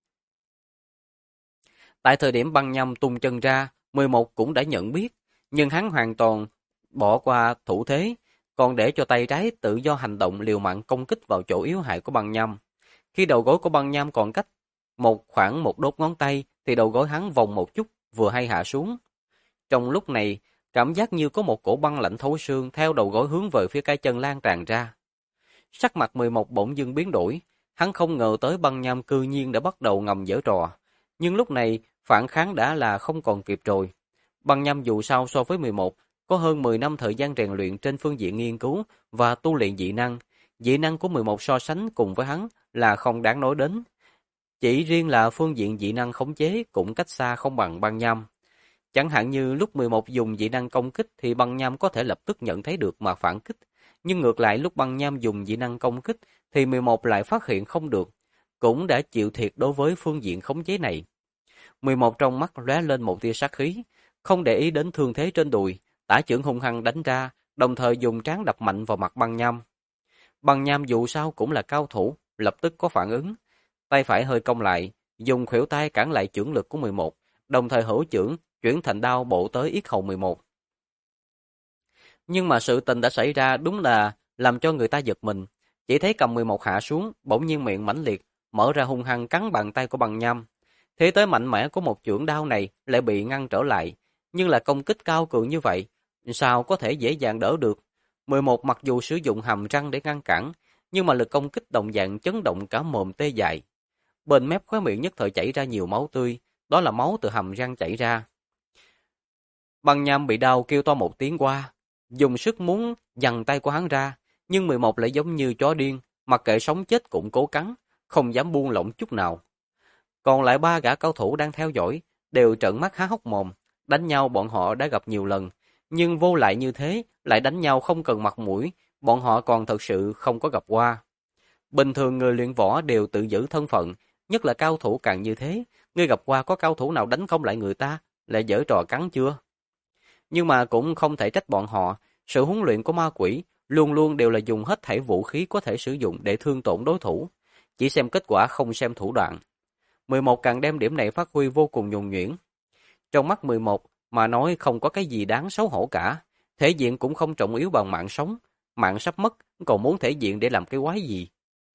Tại thời điểm băng nham tung chân ra, 11 cũng đã nhận biết, nhưng hắn hoàn toàn bỏ qua thủ thế, còn để cho tay trái tự do hành động liều mạng công kích vào chỗ yếu hại của băng nham. Khi đầu gối của băng nham còn cách khoảng một đốt ngón tay, thì đầu gối hắn vòng một chút, vừa hay hạ xuống. Trong lúc này, cảm giác như có một cổ băng lạnh thấu xương theo đầu gối hướng về phía cái chân lan tràn ra. Sắc mặt 11 bỗng dưng biến đổi, hắn không ngờ tới băng nham cư nhiên đã bắt đầu ngầm giở trò. Nhưng lúc này, phản kháng đã là không còn kịp rồi. Băng nham dù sao so với 11, có hơn 10 năm thời gian rèn luyện trên phương diện nghiên cứu và tu luyện dị năng. Dị năng của 11 so sánh cùng với hắn là không đáng nói đến. Chỉ riêng là phương diện dị năng khống chế cũng cách xa không bằng băng nham. Chẳng hạn như lúc 11 dùng dị năng công kích thì băng nham có thể lập tức nhận thấy được mà phản kích. Nhưng ngược lại lúc băng nham dùng dị năng công kích thì 11 lại phát hiện không được. Cũng đã chịu thiệt đối với phương diện khống chế này. 11 trong mắt lóe lên một tia sát khí, không để ý đến thương thế trên đùi, tả chưởng hung hăng đánh ra, đồng thời dùng trán đập mạnh vào mặt băng nham. Băng nham dù sao cũng là cao thủ, lập tức có phản ứng. Tay phải hơi cong lại, dùng khuỷu tay cản lại chưởng lực của 11, đồng thời hữu chưởng chuyển thành đao bổ tới yết hầu 11. Nhưng mà sự tình đã xảy ra đúng là làm cho người ta giật mình. Chỉ thấy cầm 11 hạ xuống, bỗng nhiên miệng mãnh liệt, mở ra hung hăng cắn bàn tay của băng nham. Thế tới mạnh mẽ của một chưởng đao này lại bị ngăn trở lại, nhưng là công kích cao cường như vậy, sao có thể dễ dàng đỡ được. 11 mặc dù sử dụng hàm răng để ngăn cản, nhưng mà lực công kích đồng dạng chấn động cả mồm tê dại. Bên mép khóe miệng nhất thời chảy ra nhiều máu tươi, đó là máu từ hàm răng chảy ra. Băng nham bị đau kêu to một tiếng qua, dùng sức muốn giằng tay của hắn ra, nhưng 11 lại giống như chó điên, mặc kệ sống chết cũng cố cắn, không dám buông lỏng chút nào. Còn lại ba gã cao thủ đang theo dõi, đều trợn mắt há hốc mồm, đánh nhau bọn họ đã gặp nhiều lần, nhưng vô lại như thế, lại đánh nhau không cần mặt mũi, bọn họ còn thật sự không có gặp qua. Bình thường người luyện võ đều tự giữ thân phận, nhất là cao thủ càng như thế, ngươi gặp qua có cao thủ nào đánh không lại người ta, lại giở trò cắn chưa? Nhưng mà cũng không thể trách bọn họ, sự huấn luyện của ma quỷ luôn luôn đều là dùng hết thảy vũ khí có thể sử dụng để thương tổn đối thủ. chỉ xem kết quả không xem thủ đoạn. 11 càng đem điểm này phát huy vô cùng nhuần nhuyễn. Trong mắt 11 mà nói không có cái gì đáng xấu hổ cả, thể diện cũng không trọng yếu bằng mạng sống, mạng sắp mất, còn muốn thể diện để làm cái quái gì.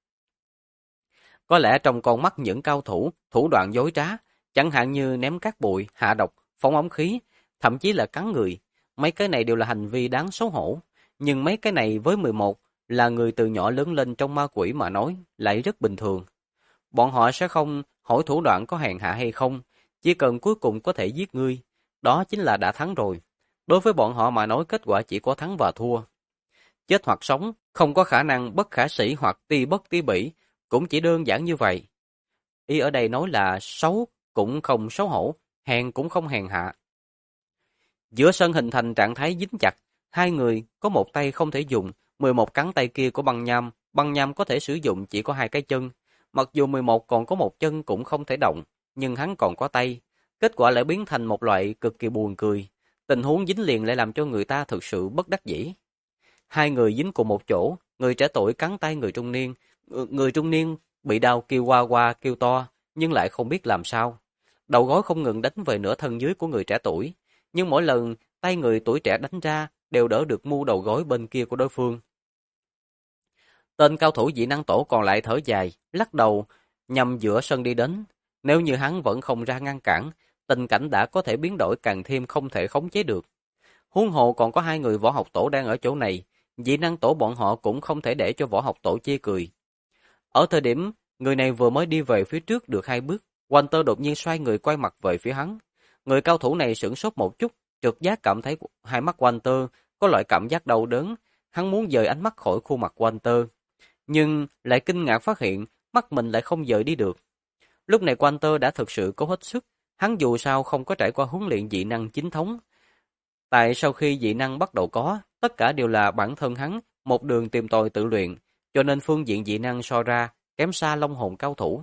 Có lẽ trong con mắt những cao thủ, thủ đoạn dối trá, chẳng hạn như ném cát bụi, hạ độc, phóng ống khí, thậm chí là cắn người, mấy cái này đều là hành vi đáng xấu hổ, nhưng mấy cái này với 11 là người từ nhỏ lớn lên trong ma quỷ mà nói, lại rất bình thường. Bọn họ sẽ không hỏi thủ đoạn có hèn hạ hay không, chỉ cần cuối cùng có thể giết ngươi, đó chính là đã thắng rồi. Đối với bọn họ mà nói kết quả chỉ có thắng và thua. Chết hoặc sống, không có khả năng bất khả sĩ hoặc ti bất ti bỉ, cũng chỉ đơn giản như vậy. Ý ở đây nói là xấu cũng không xấu hổ, hèn cũng không hèn hạ. Giữa sân hình thành trạng thái dính chặt, hai người có một tay không thể dùng, 11 cắn tay kia của băng nham có thể sử dụng chỉ có hai cái chân. Mặc dù 11 còn có một chân cũng không thể động, nhưng hắn còn có tay. Kết quả lại biến thành một loại cực kỳ buồn cười. Tình huống dính liền lại làm cho người ta thực sự bất đắc dĩ. Hai người dính cùng một chỗ, người trẻ tuổi cắn tay người trung niên. Người trung niên bị đau kêu qua qua kêu to, nhưng lại không biết làm sao. Đầu gối không ngừng đánh về nửa thân dưới của người trẻ tuổi, nhưng mỗi lần tay người tuổi trẻ đánh ra đều đỡ được mu đầu gối bên kia của đối phương. Tên cao thủ dị năng tổ còn lại thở dài, lắc đầu, nhằm giữa sân đi đến. Nếu như hắn vẫn không ra ngăn cản, tình cảnh đã có thể biến đổi càng thêm không thể khống chế được. Huống hồ còn có hai người võ học tổ đang ở chỗ này, dị năng tổ bọn họ cũng không thể để cho võ học tổ chê cười. Ở thời điểm, người này vừa mới đi về phía trước được 2 bước, Walter đột nhiên xoay người quay mặt về phía hắn. Người cao thủ này sửng sốt một chút, trực giác cảm thấy hai mắt Walter có loại cảm giác đau đớn, hắn muốn dời ánh mắt khỏi khuôn mặt Walter, nhưng lại kinh ngạc phát hiện mắt mình lại không dời đi được. Lúc này Walter đã thực sự cố hết sức, hắn dù sao không có trải qua huấn luyện dị năng chính thống. Tại sau khi dị năng bắt đầu có, tất cả đều là bản thân hắn một đường tìm tòi tự luyện, cho nên phương diện dị năng so ra kém xa long hồn cao thủ.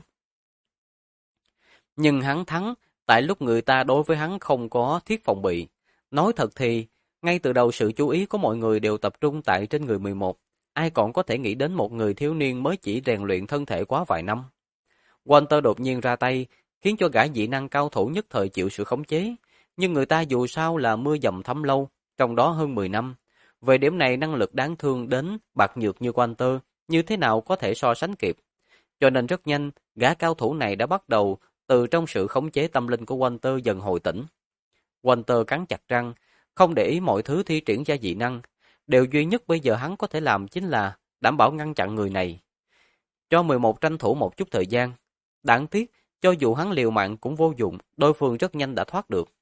Nhưng hắn thắng, tại lúc người ta đối với hắn không có thiết phòng bị. Nói thật thì, ngay từ đầu sự chú ý của mọi người đều tập trung tại trên người 11. Ai còn có thể nghĩ đến một người thiếu niên mới chỉ rèn luyện thân thể quá vài năm. Walter đột nhiên ra tay, khiến cho gã dị năng cao thủ nhất thời chịu sự khống chế. Nhưng người ta dù sao là mưa dầm thấm lâu, trong đó hơn 10 năm. Về điểm này năng lực đáng thương đến bạc nhược như Walter, như thế nào có thể so sánh kịp. Cho nên rất nhanh, gã cao thủ này đã bắt đầu từ trong sự khống chế tâm linh của Walter dần hồi tỉnh. Walter cắn chặt răng, không để ý mọi thứ thi triển ra dị năng. Điều duy nhất bây giờ hắn có thể làm chính là đảm bảo ngăn chặn người này. Cho 11 tranh thủ một chút thời gian. Đáng tiếc, cho dù hắn liều mạng cũng vô dụng, đối phương rất nhanh đã thoát được.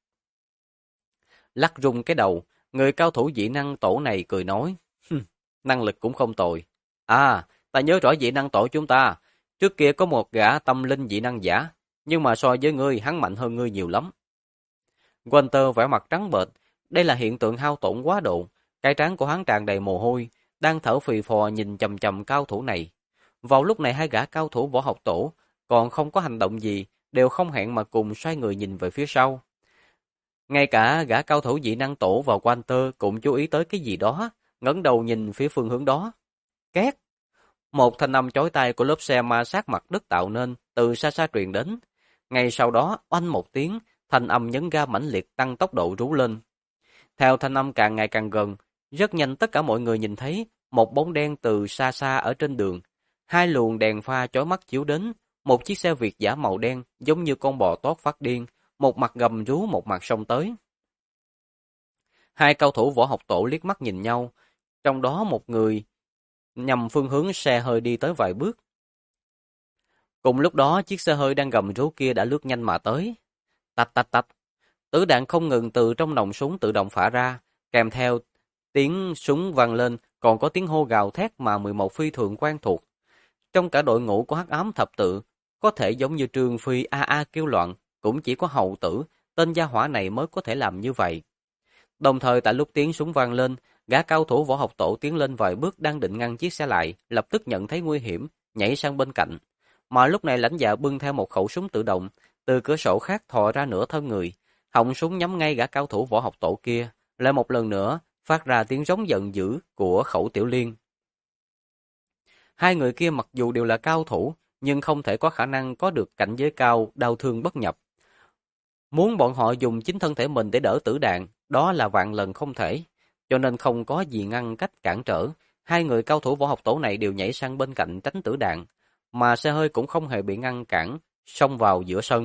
Lắc rung cái đầu, người cao thủ dị năng tổ này cười nói, năng lực cũng không tồi. À, ta nhớ rõ dị năng tổ chúng ta, trước kia có một gã tâm linh dị năng giả, nhưng mà so với ngươi hắn mạnh hơn ngươi nhiều lắm. Walter vẻ mặt trắng bệch, đây là hiện tượng hao tổn quá độ, cái trán của hắn tràn đầy mồ hôi, đang thở phì phò nhìn chằm chằm cao thủ này. Vào lúc này hai gã cao thủ võ học tổ còn không có hành động gì, đều không hẹn mà cùng xoay người nhìn về phía sau. Ngay cả gã cao thủ dị năng tổ và Walter cũng chú ý tới cái gì đó, ngẩng đầu nhìn phía phương hướng đó. Két! Một thanh âm chói tai của lớp xe ma sát mặt đất tạo nên từ xa xa truyền đến. Ngay sau đó, oanh một tiếng, thanh âm nhấn ga mãnh liệt tăng tốc độ rú lên. Theo thanh âm càng ngày càng gần, rất nhanh tất cả mọi người nhìn thấy một bóng đen từ xa xa ở trên đường. Hai luồng đèn pha chói mắt chiếu đến, một chiếc xe Việt giả màu đen giống như con bò tót phát điên, một mặt gầm rú một mặt xông tới. Hai cao thủ võ học tổ liếc mắt nhìn nhau, trong đó một người nhằm phương hướng xe hơi đi tới vài bước. Cùng lúc đó, chiếc xe hơi đang gầm rú kia đã lướt nhanh mà tới. Tạch tạch tạch, tử đạn không ngừng từ trong nòng súng tự động phả ra, kèm theo tiếng súng vang lên, còn có tiếng hô gào thét mà 11 phi thường quen thuộc. Trong cả đội ngũ của Hắc Ám Thập Tự, có thể giống như Trương Phi a kêu loạn, cũng chỉ có Hầu Tử, tên gia hỏa này mới có thể làm như vậy. Đồng thời tại lúc tiếng súng vang lên, gã cao thủ võ học tổ tiến lên vài bước đang định ngăn chiếc xe lại, lập tức nhận thấy nguy hiểm, nhảy sang bên cạnh. Mà lúc này lãnh dạ bưng theo một khẩu súng tự động, từ cửa sổ khác thò ra nửa thân người, họng súng nhắm ngay gã cao thủ võ học tổ kia, lại một lần nữa phát ra tiếng rống giận dữ của Khẩu Tiểu Liên. Hai người kia mặc dù đều là cao thủ, nhưng không thể có khả năng có được cảnh giới cao, đau thương bất nhập. Muốn bọn họ dùng chính thân thể mình để đỡ tử đạn, đó là vạn lần không thể. Cho nên không có gì ngăn cách cản trở. Hai người cao thủ võ học tổ này đều nhảy sang bên cạnh tránh tử đạn, mà xe hơi cũng không hề bị ngăn cản, xông vào giữa sân.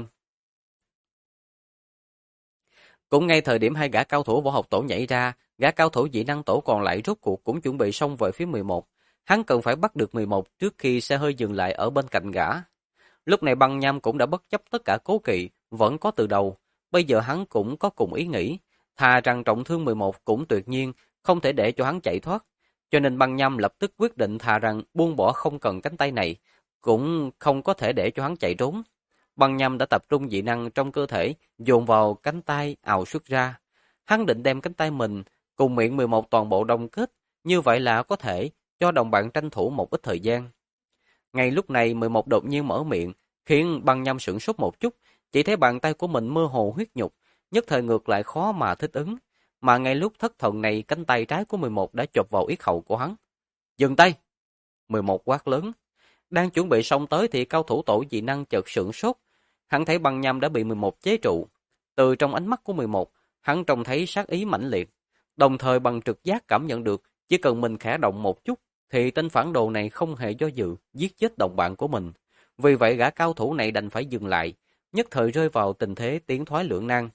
Cũng ngay thời điểm hai gã cao thủ võ học tổ nhảy ra, gã cao thủ dị năng tổ còn lại rốt cuộc cũng chuẩn bị xông về phía 11. Hắn cần phải bắt được 11 trước khi xe hơi dừng lại ở bên cạnh gã. Lúc này Băng Nham cũng đã bất chấp tất cả cố kỵ, vẫn có từ đầu. Bây giờ hắn cũng có cùng ý nghĩ, thà rằng trọng thương 11 cũng tuyệt nhiên, không thể để cho hắn chạy thoát. Cho nên Băng Nham lập tức quyết định thà rằng buông bỏ không cần cánh tay này, cũng không có thể để cho hắn chạy trốn. Băng Nham đã tập trung dị năng trong cơ thể, dồn vào cánh tay ào xuất ra. Hắn định đem cánh tay mình cùng miệng 11 toàn bộ đông kết, như vậy là có thể cho đồng bạn tranh thủ một ít thời gian. Ngay lúc này 11 đột nhiên mở miệng, khiến Băng Nham sửng sốt một chút, chỉ thấy bàn tay của mình mơ hồ huyết nhục, nhất thời ngược lại khó mà thích ứng. Mà ngay lúc thất thần này, cánh tay trái của 11 đã chộp vào yết hầu của hắn. Dừng tay! 11 quát lớn. Đang chuẩn bị xông tới thì cao thủ tổ dị năng chợt sửng sốt. Hắn thấy Băng Nham đã bị 11 chế trụ. Từ trong ánh mắt của 11, hắn trông thấy sát ý mãnh liệt. Đồng thời bằng trực giác cảm nhận được, chỉ cần mình khẽ động một chút, thì tên phản đồ này không hề do dự, giết chết đồng bạn của mình. Vì vậy gã cao thủ này đành phải dừng lại, nhất thời rơi vào tình thế tiến thoái lưỡng nan.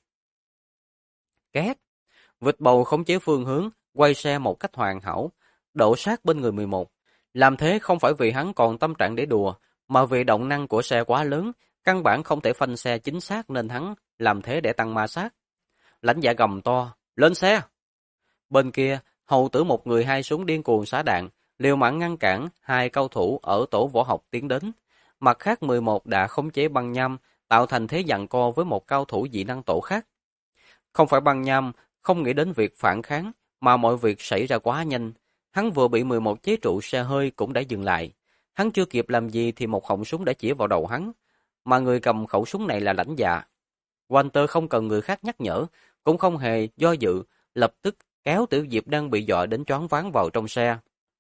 Két! Vịt bầu khống chế phương hướng, quay xe một cách hoàn hảo, đổ sát bên người 11. Làm thế không phải vì hắn còn tâm trạng để đùa, mà vì động năng của xe quá lớn, căn bản không thể phanh xe chính xác nên hắn làm thế để tăng ma sát. Lãnh Dạ gầm to, lên xe! Bên kia, hầu tử một người hai súng điên cuồng xả đạn, liều mạng ngăn cản hai cao thủ ở tổ võ học tiến đến. Mặt khác 11 đã khống chế Băng Nham, tạo thành thế giằng co với một cao thủ dị năng tổ khác. Không phải Băng Nham không nghĩ đến việc phản kháng, mà mọi việc xảy ra quá nhanh. Hắn vừa bị 11 chế trụ, xe hơi cũng đã dừng lại. Hắn chưa kịp làm gì thì một họng súng đã chĩa vào đầu hắn, mà người cầm khẩu súng này là Lãnh Dạ. Walter không cần người khác nhắc nhở, cũng không hề do dự, lập tức kéo Tiểu Diệp đang bị dọa đến choáng váng vào trong xe.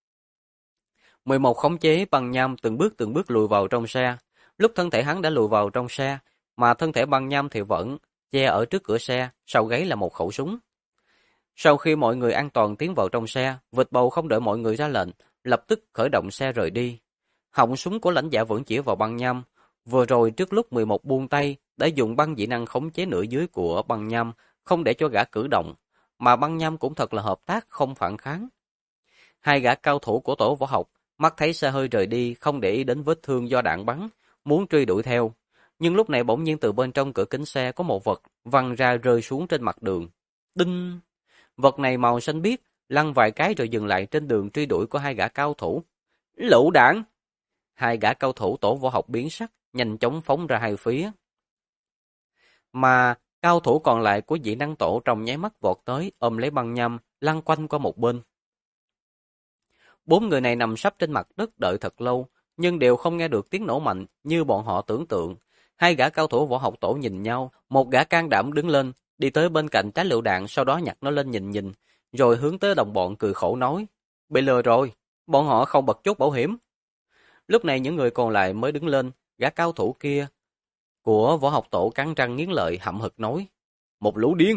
11 khống chế Băng Nham từng bước lùi vào trong xe. Lúc thân thể hắn đã lùi vào trong xe, mà thân thể Băng Nham thì vẫn che ở trước cửa xe, sau gáy là một khẩu súng. Sau khi mọi người an toàn tiến vào trong xe, Vịt bầu không đợi mọi người ra lệnh, lập tức khởi động xe rời đi. Họng súng của Lãnh Dạ vẫn chĩa vào Băng Nham. Vừa rồi trước lúc 11 buông tay, đã dùng băng dị năng khống chế nửa dưới của Băng Nham, không để cho gã cử động, mà Băng Nham cũng thật là hợp tác, không phản kháng. Hai gã cao thủ của tổ võ học, mắt thấy xe hơi rời đi, không để ý đến vết thương do đạn bắn, muốn truy đuổi theo. Nhưng lúc này bỗng nhiên từ bên trong cửa kính xe có một vật văng ra rơi xuống trên mặt đường. Đinh! Vật này màu xanh biếc, lăn vài cái rồi dừng lại trên đường truy đuổi của hai gã cao thủ. Lựu đạn! Hai gã cao thủ tổ võ học biến sắc, nhanh chóng phóng ra hai phía. Mà cao thủ còn lại của dị năng tổ trong nháy mắt vọt tới, ôm lấy Băng Nham, lăn quanh qua một bên. Bốn người này nằm sấp trên mặt đất đợi thật lâu, nhưng đều không nghe được tiếng nổ mạnh như bọn họ tưởng tượng. Hai gã cao thủ võ học tổ nhìn nhau, một gã can đảm đứng lên, đi tới bên cạnh trái lựu đạn, sau đó nhặt nó lên nhìn nhìn, rồi hướng tới đồng bọn cười khổ nói, bị lừa rồi, bọn họ không bật chốt bảo hiểm. Lúc này những người còn lại mới đứng lên, gã cao thủ kia của võ học tổ cắn răng nghiến lợi hậm hực nói, một lũ điên.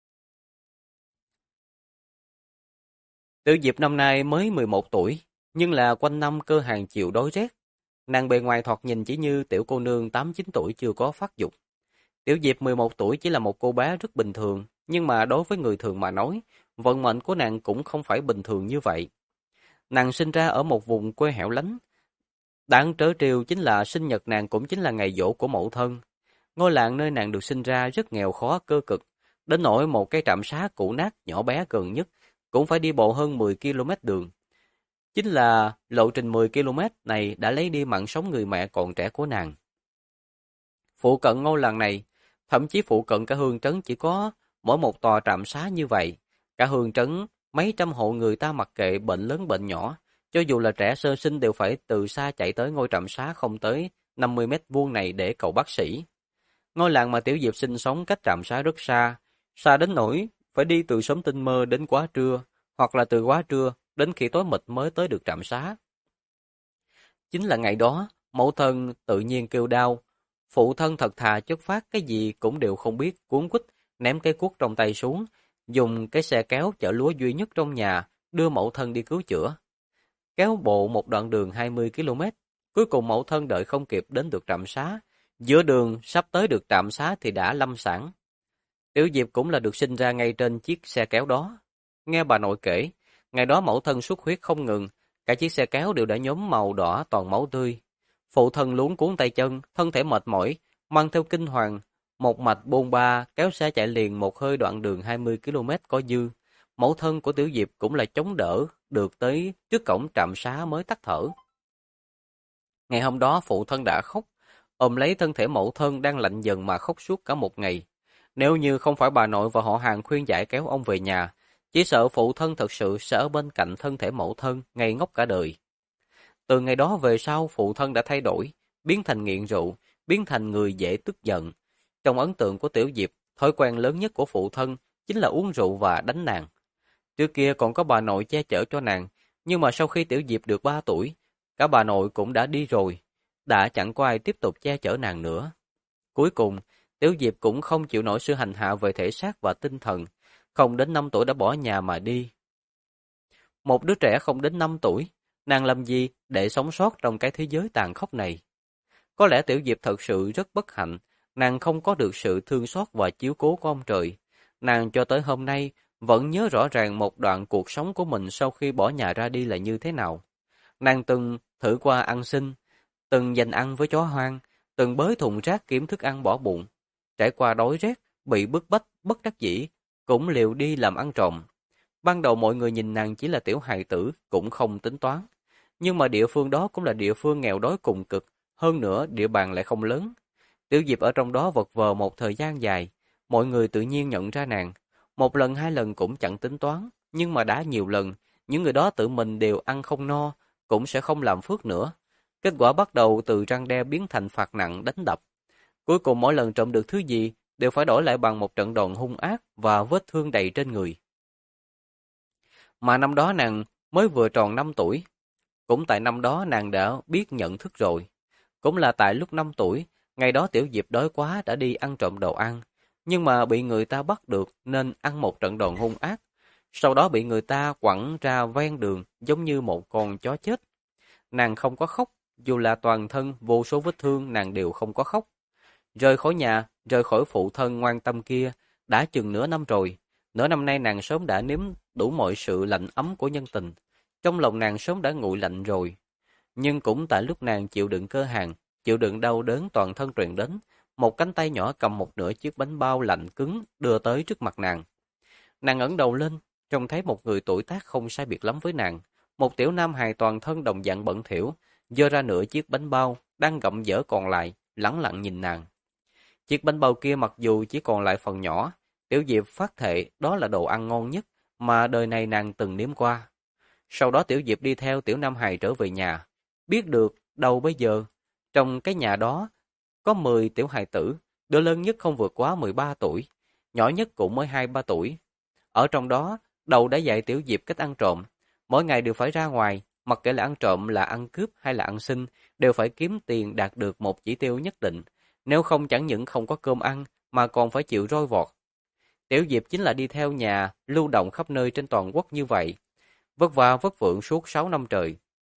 Tiểu Diệp năm nay mới 11 tuổi, nhưng là quanh năm cơ hàng chịu đói rét. Nàng bề ngoài thoạt nhìn chỉ như tiểu cô nương 8-9 tuổi chưa có phát dục. Tiểu Diệp 11 tuổi chỉ là một cô bé rất bình thường, nhưng mà đối với người thường mà nói, vận mệnh của nàng cũng không phải bình thường như vậy. Nàng sinh ra ở một vùng quê hẻo lánh. Đáng trớ trêu chính là sinh nhật nàng cũng chính là ngày giỗ của mẫu thân. Ngôi làng nơi nàng được sinh ra rất nghèo khó cơ cực, đến nỗi một cái trạm xá cũ nát nhỏ bé gần nhất cũng phải đi bộ hơn 10 km đường. Chính là lộ trình 10 km này đã lấy đi mạng sống người mẹ còn trẻ của nàng. Phụ cận ngôi làng này, thậm chí phụ cận cả hương trấn chỉ có mỗi một tòa trạm xá như vậy. Cả hương trấn, mấy trăm hộ người ta mặc kệ bệnh lớn bệnh nhỏ, cho dù là trẻ sơ sinh đều phải từ xa chạy tới ngôi trạm xá không tới 50 mét vuông này để cầu bác sĩ. Ngôi làng mà Tiểu Diệp sinh sống cách trạm xá rất xa, xa đến nỗi phải đi từ sớm tinh mơ đến quá trưa, hoặc là từ quá trưa đến khi tối mịt mới tới được trạm xá. Chính là ngày đó, Mẫu thân tự nhiên kêu đau. Phụ thân thật thà chất phác cái gì cũng đều không biết, cuống quýt ném cái cuốc trong tay xuống, dùng cái xe kéo chở lúa duy nhất trong nhà, đưa mẫu thân đi cứu chữa. Kéo bộ một đoạn đường 20 km, cuối cùng mẫu thân đợi không kịp đến được trạm xá. Giữa đường sắp tới được trạm xá thì đã lâm sản. Tiểu Diệp cũng là được sinh ra ngay trên chiếc xe kéo đó. Nghe bà nội kể, ngày đó mẫu thân xuất huyết không ngừng, cả chiếc xe kéo đều đã nhuốm màu đỏ toàn máu tươi. Phụ thân luống cuống tay chân, thân thể mệt mỏi, mang theo kinh hoàng, một mạch bôn ba kéo xe chạy liền một hơi đoạn đường 20 km có dư. Mẫu thân của Tiểu Diệp cũng là chống đỡ được tới trước cổng trạm xá mới tắt thở. Ngày hôm đó phụ thân đã khóc, ôm lấy thân thể mẫu thân đang lạnh dần mà khóc suốt cả một ngày. Nếu như không phải bà nội và họ hàng khuyên giải kéo ông về nhà, chỉ sợ phụ thân thật sự sẽ ở bên cạnh thân thể mẫu thân, ngây ngốc cả đời. Từ ngày đó về sau, phụ thân đã thay đổi, biến thành nghiện rượu, biến thành người dễ tức giận. Trong ấn tượng của Tiểu Diệp, thói quen lớn nhất của phụ thân chính là uống rượu và đánh nàng. Trước kia còn có bà nội che chở cho nàng, nhưng mà sau khi Tiểu Diệp được 3 tuổi, cả bà nội cũng đã đi rồi, đã chẳng có ai tiếp tục che chở nàng nữa. Cuối cùng, Tiểu Diệp cũng không chịu nổi sự hành hạ về thể xác và tinh thần, không đến 5 tuổi đã bỏ nhà mà đi. Một đứa trẻ không đến 5 tuổi, nàng làm gì để sống sót trong cái thế giới tàn khốc này? Có lẽ Tiểu Diệp thật sự rất bất hạnh, nàng không có được sự thương xót và chiếu cố của ông trời. Nàng cho tới hôm nay vẫn nhớ rõ ràng một đoạn cuộc sống của mình sau khi bỏ nhà ra đi là như thế nào. Nàng từng thử qua ăn xin, từng dành ăn với chó hoang, từng bới thùng rác kiếm thức ăn bỏ bụng. Trải qua đói rét, bị bức bách, bất đắc dĩ, cũng liều đi làm ăn trộm. Ban đầu mọi người nhìn nàng chỉ là tiểu hài tử, cũng không tính toán. Nhưng mà địa phương đó cũng là địa phương nghèo đói cùng cực, hơn nữa địa bàn lại không lớn. Tiểu Diệp ở trong đó vật vờ một thời gian dài, mọi người tự nhiên nhận ra nàng. Một lần hai lần cũng chẳng tính toán, nhưng mà đã nhiều lần, những người đó tự mình đều ăn không no, cũng sẽ không làm phước nữa. Kết quả bắt đầu từ răn đe biến thành phạt nặng đánh đập. Cuối cùng mỗi lần trộm được thứ gì, đều phải đổi lại bằng một trận đòn hung ác và vết thương đầy trên người. Mà năm đó nàng mới vừa tròn 5 tuổi. Cũng tại năm đó nàng đã biết nhận thức rồi. Cũng là tại lúc 5 tuổi, ngày đó Tiểu Diệp đói quá đã đi ăn trộm đồ ăn. Nhưng mà bị người ta bắt được nên ăn một trận đòn hung ác. Sau đó bị người ta quẳng ra ven đường giống như một con chó chết. Nàng không có khóc, dù là toàn thân vô số vết thương nàng đều không có khóc. Rời khỏi nhà, rời khỏi phụ thân ngoan tâm kia, đã chừng nửa năm rồi. Nửa năm nay nàng sớm đã nếm đủ mọi sự lạnh ấm của nhân tình. Trong lòng nàng sớm đã nguội lạnh rồi. Nhưng cũng tại lúc nàng chịu đựng cơ hàng, chịu đựng đau đớn toàn thân truyền đến, một cánh tay nhỏ cầm một nửa chiếc bánh bao lạnh cứng đưa tới trước mặt nàng. Nàng ngẩng đầu lên, trông thấy một người tuổi tác không sai biệt lắm với nàng. Một tiểu nam hài toàn thân đồng dạng bẩn thỉu, giơ ra nửa chiếc bánh bao, đang gặm dở còn lại, lẳng lặng nhìn nàng. Chiếc bánh bao kia mặc dù chỉ còn lại phần nhỏ, Tiểu Diệp phát thệ đó là đồ ăn ngon nhất mà đời này nàng từng nếm qua. Sau đó Tiểu Diệp đi theo Tiểu Nam Hài trở về nhà, biết được đâu bây giờ, trong cái nhà đó có 10 tiểu hài tử, đứa lớn nhất không vượt quá 13 tuổi, nhỏ nhất cũng mới 2-3 tuổi. Ở trong đó, đầu đã dạy Tiểu Diệp cách ăn trộm, mỗi ngày đều phải ra ngoài, mặc kệ là ăn trộm, là ăn cướp hay là ăn xin, đều phải kiếm tiền đạt được một chỉ tiêu nhất định, nếu không chẳng những không có cơm ăn mà còn phải chịu roi vọt. Tiểu Diệp chính là đi theo nhà, lưu động khắp nơi trên toàn quốc như vậy, vất vả vất vưởng suốt 6 năm trời.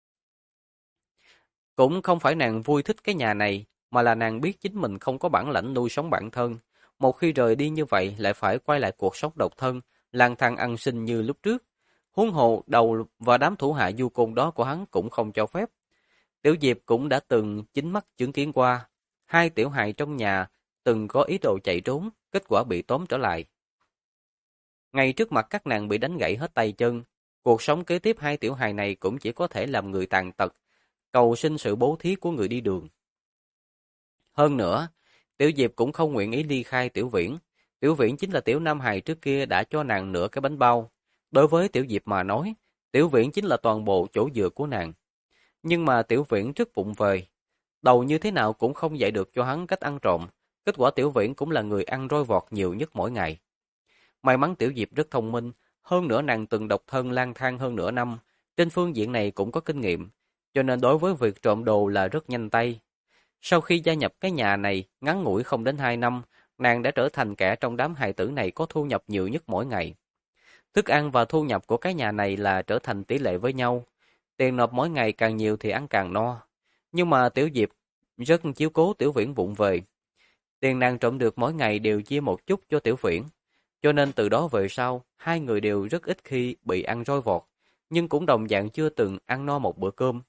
Cũng không phải nàng vui thích cái nhà này, mà là nàng biết chính mình không có bản lãnh nuôi sống bản thân. Một khi rời đi như vậy lại phải quay lại cuộc sống độc thân, lang thang ăn xin như lúc trước. Huống hồ đầu và đám thủ hạ du côn đó của hắn cũng không cho phép. Tiểu Diệp cũng đã từng chính mắt chứng kiến qua. Hai tiểu hài trong nhà từng có ý đồ chạy trốn, kết quả bị tóm trở lại. Ngay trước mặt các nàng bị đánh gãy hết tay chân. Cuộc sống kế tiếp hai tiểu hài này cũng chỉ có thể làm người tàn tật, cầu xin sự bố thí của người đi đường. Hơn nữa, Tiểu Diệp cũng không nguyện ý ly khai Tiểu Viễn. Tiểu Viễn chính là tiểu nam hài trước kia đã cho nàng nửa cái bánh bao. Đối với Tiểu Diệp mà nói, Tiểu Viễn chính là toàn bộ chỗ dựa của nàng. Nhưng mà Tiểu Viễn rất vụng về. Đầu như thế nào cũng không dạy được cho hắn cách ăn trộm. Kết quả Tiểu Viễn cũng là người ăn roi vọt nhiều nhất mỗi ngày. May mắn Tiểu Diệp rất thông minh, hơn nữa nàng từng độc thân lang thang hơn nửa năm, trên phương diện này cũng có kinh nghiệm. cho nên đối với việc trộm đồ là rất nhanh tay. Sau khi gia nhập cái nhà này, ngắn ngủi không đến 2 năm, nàng đã trở thành kẻ trong đám hài tử này có thu nhập nhiều nhất mỗi ngày. Thức ăn và thu nhập của cái nhà này là trở thành tỷ lệ với nhau. Tiền nộp mỗi ngày càng nhiều thì ăn càng no. Nhưng mà Tiểu Diệp rất chiếu cố Tiểu Viễn vụng về. Tiền nàng trộm được mỗi ngày đều chia một chút cho Tiểu Viễn. Cho nên từ đó về sau, hai người đều rất ít khi bị ăn roi vọt, nhưng cũng đồng dạng chưa từng ăn no một bữa cơm.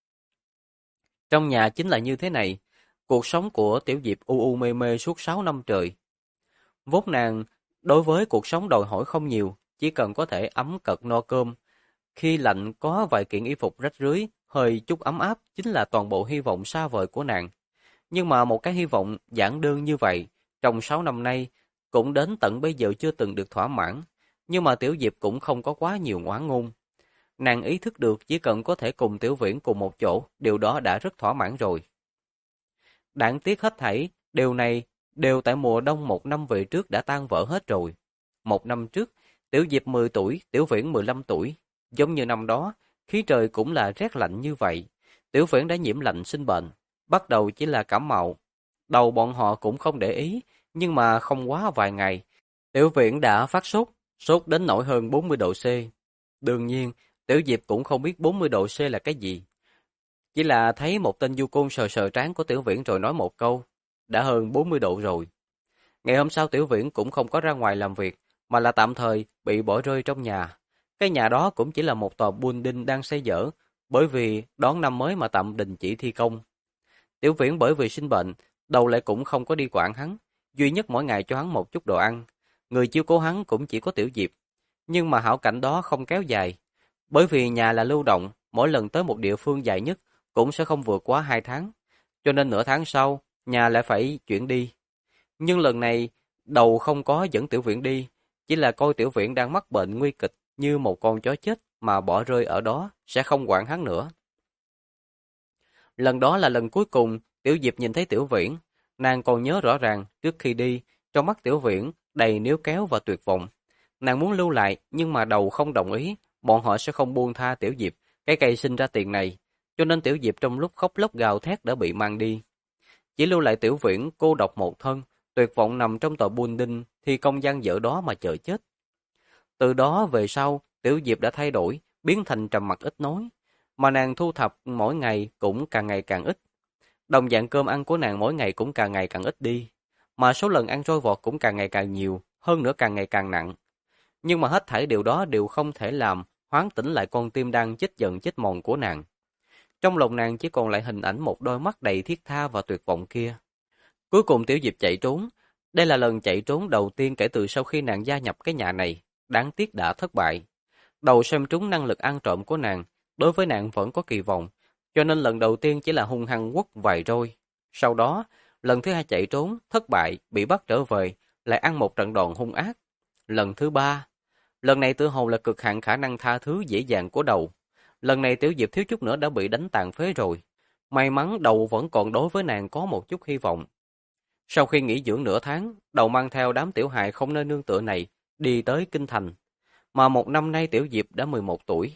Trong nhà chính là như thế này, cuộc sống của Tiểu Diệp u u mê mê suốt 6 năm trời. Vốn nàng đối với cuộc sống đòi hỏi không nhiều, chỉ cần có thể ấm cật no cơm. Khi lạnh có vài kiện y phục rách rưới, hơi chút ấm áp chính là toàn bộ hy vọng xa vời của nàng. Nhưng mà một cái hy vọng giản đơn như vậy, trong 6 năm nay, cũng đến tận bây giờ chưa từng được thỏa mãn. Nhưng mà Tiểu Diệp cũng không có quá nhiều oán ngôn. Nàng ý thức được chỉ cần có thể cùng Tiểu Viễn cùng một chỗ, điều đó đã rất thỏa mãn rồi. Đáng tiếc hết thảy, điều này đều tại mùa đông một năm về trước đã tan vỡ hết rồi. Một năm trước, Tiểu Diệp 10 tuổi, Tiểu Viễn 15 tuổi. Giống như năm đó, khí trời cũng là rét lạnh như vậy. Tiểu Viễn đã nhiễm lạnh sinh bệnh, bắt đầu chỉ là cảm mạo. Đầu bọn họ cũng không để ý, nhưng mà không quá vài ngày, Tiểu Viễn đã phát sốt, sốt đến nỗi hơn 40 độ C. Đương nhiên, Tiểu Diệp cũng không biết 40 độ C là cái gì. Chỉ là thấy một tên du côn sờ sờ trán của Tiểu Viễn rồi nói một câu, đã hơn 40 độ rồi. Ngày hôm sau Tiểu Viễn cũng không có ra ngoài làm việc, mà là tạm thời bị bỏ rơi trong nhà. Cái nhà đó cũng chỉ là một tòa building đang xây dở, bởi vì đón năm mới mà tạm đình chỉ thi công. Tiểu Viễn bởi vì sinh bệnh, đầu lại cũng không có đi quản hắn, duy nhất mỗi ngày cho hắn một chút đồ ăn. Người chiếu cố hắn cũng chỉ có Tiểu Diệp. Nhưng mà hảo cảnh đó không kéo dài, bởi vì nhà là lưu động, mỗi lần tới một địa phương dài nhất cũng sẽ không vượt quá 2 tháng, cho nên nửa tháng sau, nhà lại phải chuyển đi. Nhưng lần này, đầu không có dẫn Tiểu Viễn đi, chỉ là coi Tiểu Viễn đang mắc bệnh nguy kịch như một con chó chết mà bỏ rơi ở đó, sẽ không quản hắn nữa. Lần đó là lần cuối cùng Tiểu Diệp nhìn thấy Tiểu Viễn, nàng còn nhớ rõ ràng trước khi đi, trong mắt Tiểu Viễn đầy níu kéo và tuyệt vọng. Nàng muốn lưu lại nhưng mà đầu không đồng ý, bọn họ sẽ không buông tha Tiểu Diệp, cái cây sinh ra tiền này, cho nên Tiểu Diệp trong lúc khóc lóc gào thét đã bị mang đi. Chỉ lưu lại Tiểu Viễn cô độc một thân, tuyệt vọng nằm trong tòa building thì công gian dở đó mà chờ chết. Từ đó về sau, Tiểu Diệp đã thay đổi, biến thành trầm mặc ít nói, mà nàng thu thập mỗi ngày cũng càng ngày càng ít. Đồng dạng cơm ăn của nàng mỗi ngày cũng càng ngày càng ít đi, mà số lần ăn trôi vọt cũng càng ngày càng nhiều, hơn nữa càng ngày càng nặng. Nhưng mà hết thảy điều đó đều không thể làm hoán tỉnh lại con tim đang chết dần chết mòn của nàng. Trong lòng nàng chỉ còn lại hình ảnh một đôi mắt đầy thiết tha và tuyệt vọng kia. Cuối cùng Tiểu Diệp chạy trốn. Đây là lần chạy trốn đầu tiên kể từ sau khi nàng gia nhập cái nhà này. Đáng tiếc đã thất bại. Đầu xem trúng năng lực ăn trộm của nàng, đối với nàng vẫn có kỳ vọng, cho nên lần đầu tiên chỉ là hung hăng quất vài roi. Sau đó, lần thứ hai chạy trốn, thất bại, bị bắt trở về, lại ăn một trận đòn hung ác. Lần thứ ba, lần này tự hồ là cực hạn khả năng tha thứ dễ dàng của đầu. Lần này Tiểu Diệp thiếu chút nữa đã bị đánh tàn phế rồi. May mắn đầu vẫn còn đối với nàng có một chút hy vọng. Sau khi nghỉ dưỡng nửa tháng, đầu mang theo đám tiểu hài không nơi nương tựa này, đi tới Kinh Thành. Mà một năm nay Tiểu Diệp đã 11 tuổi.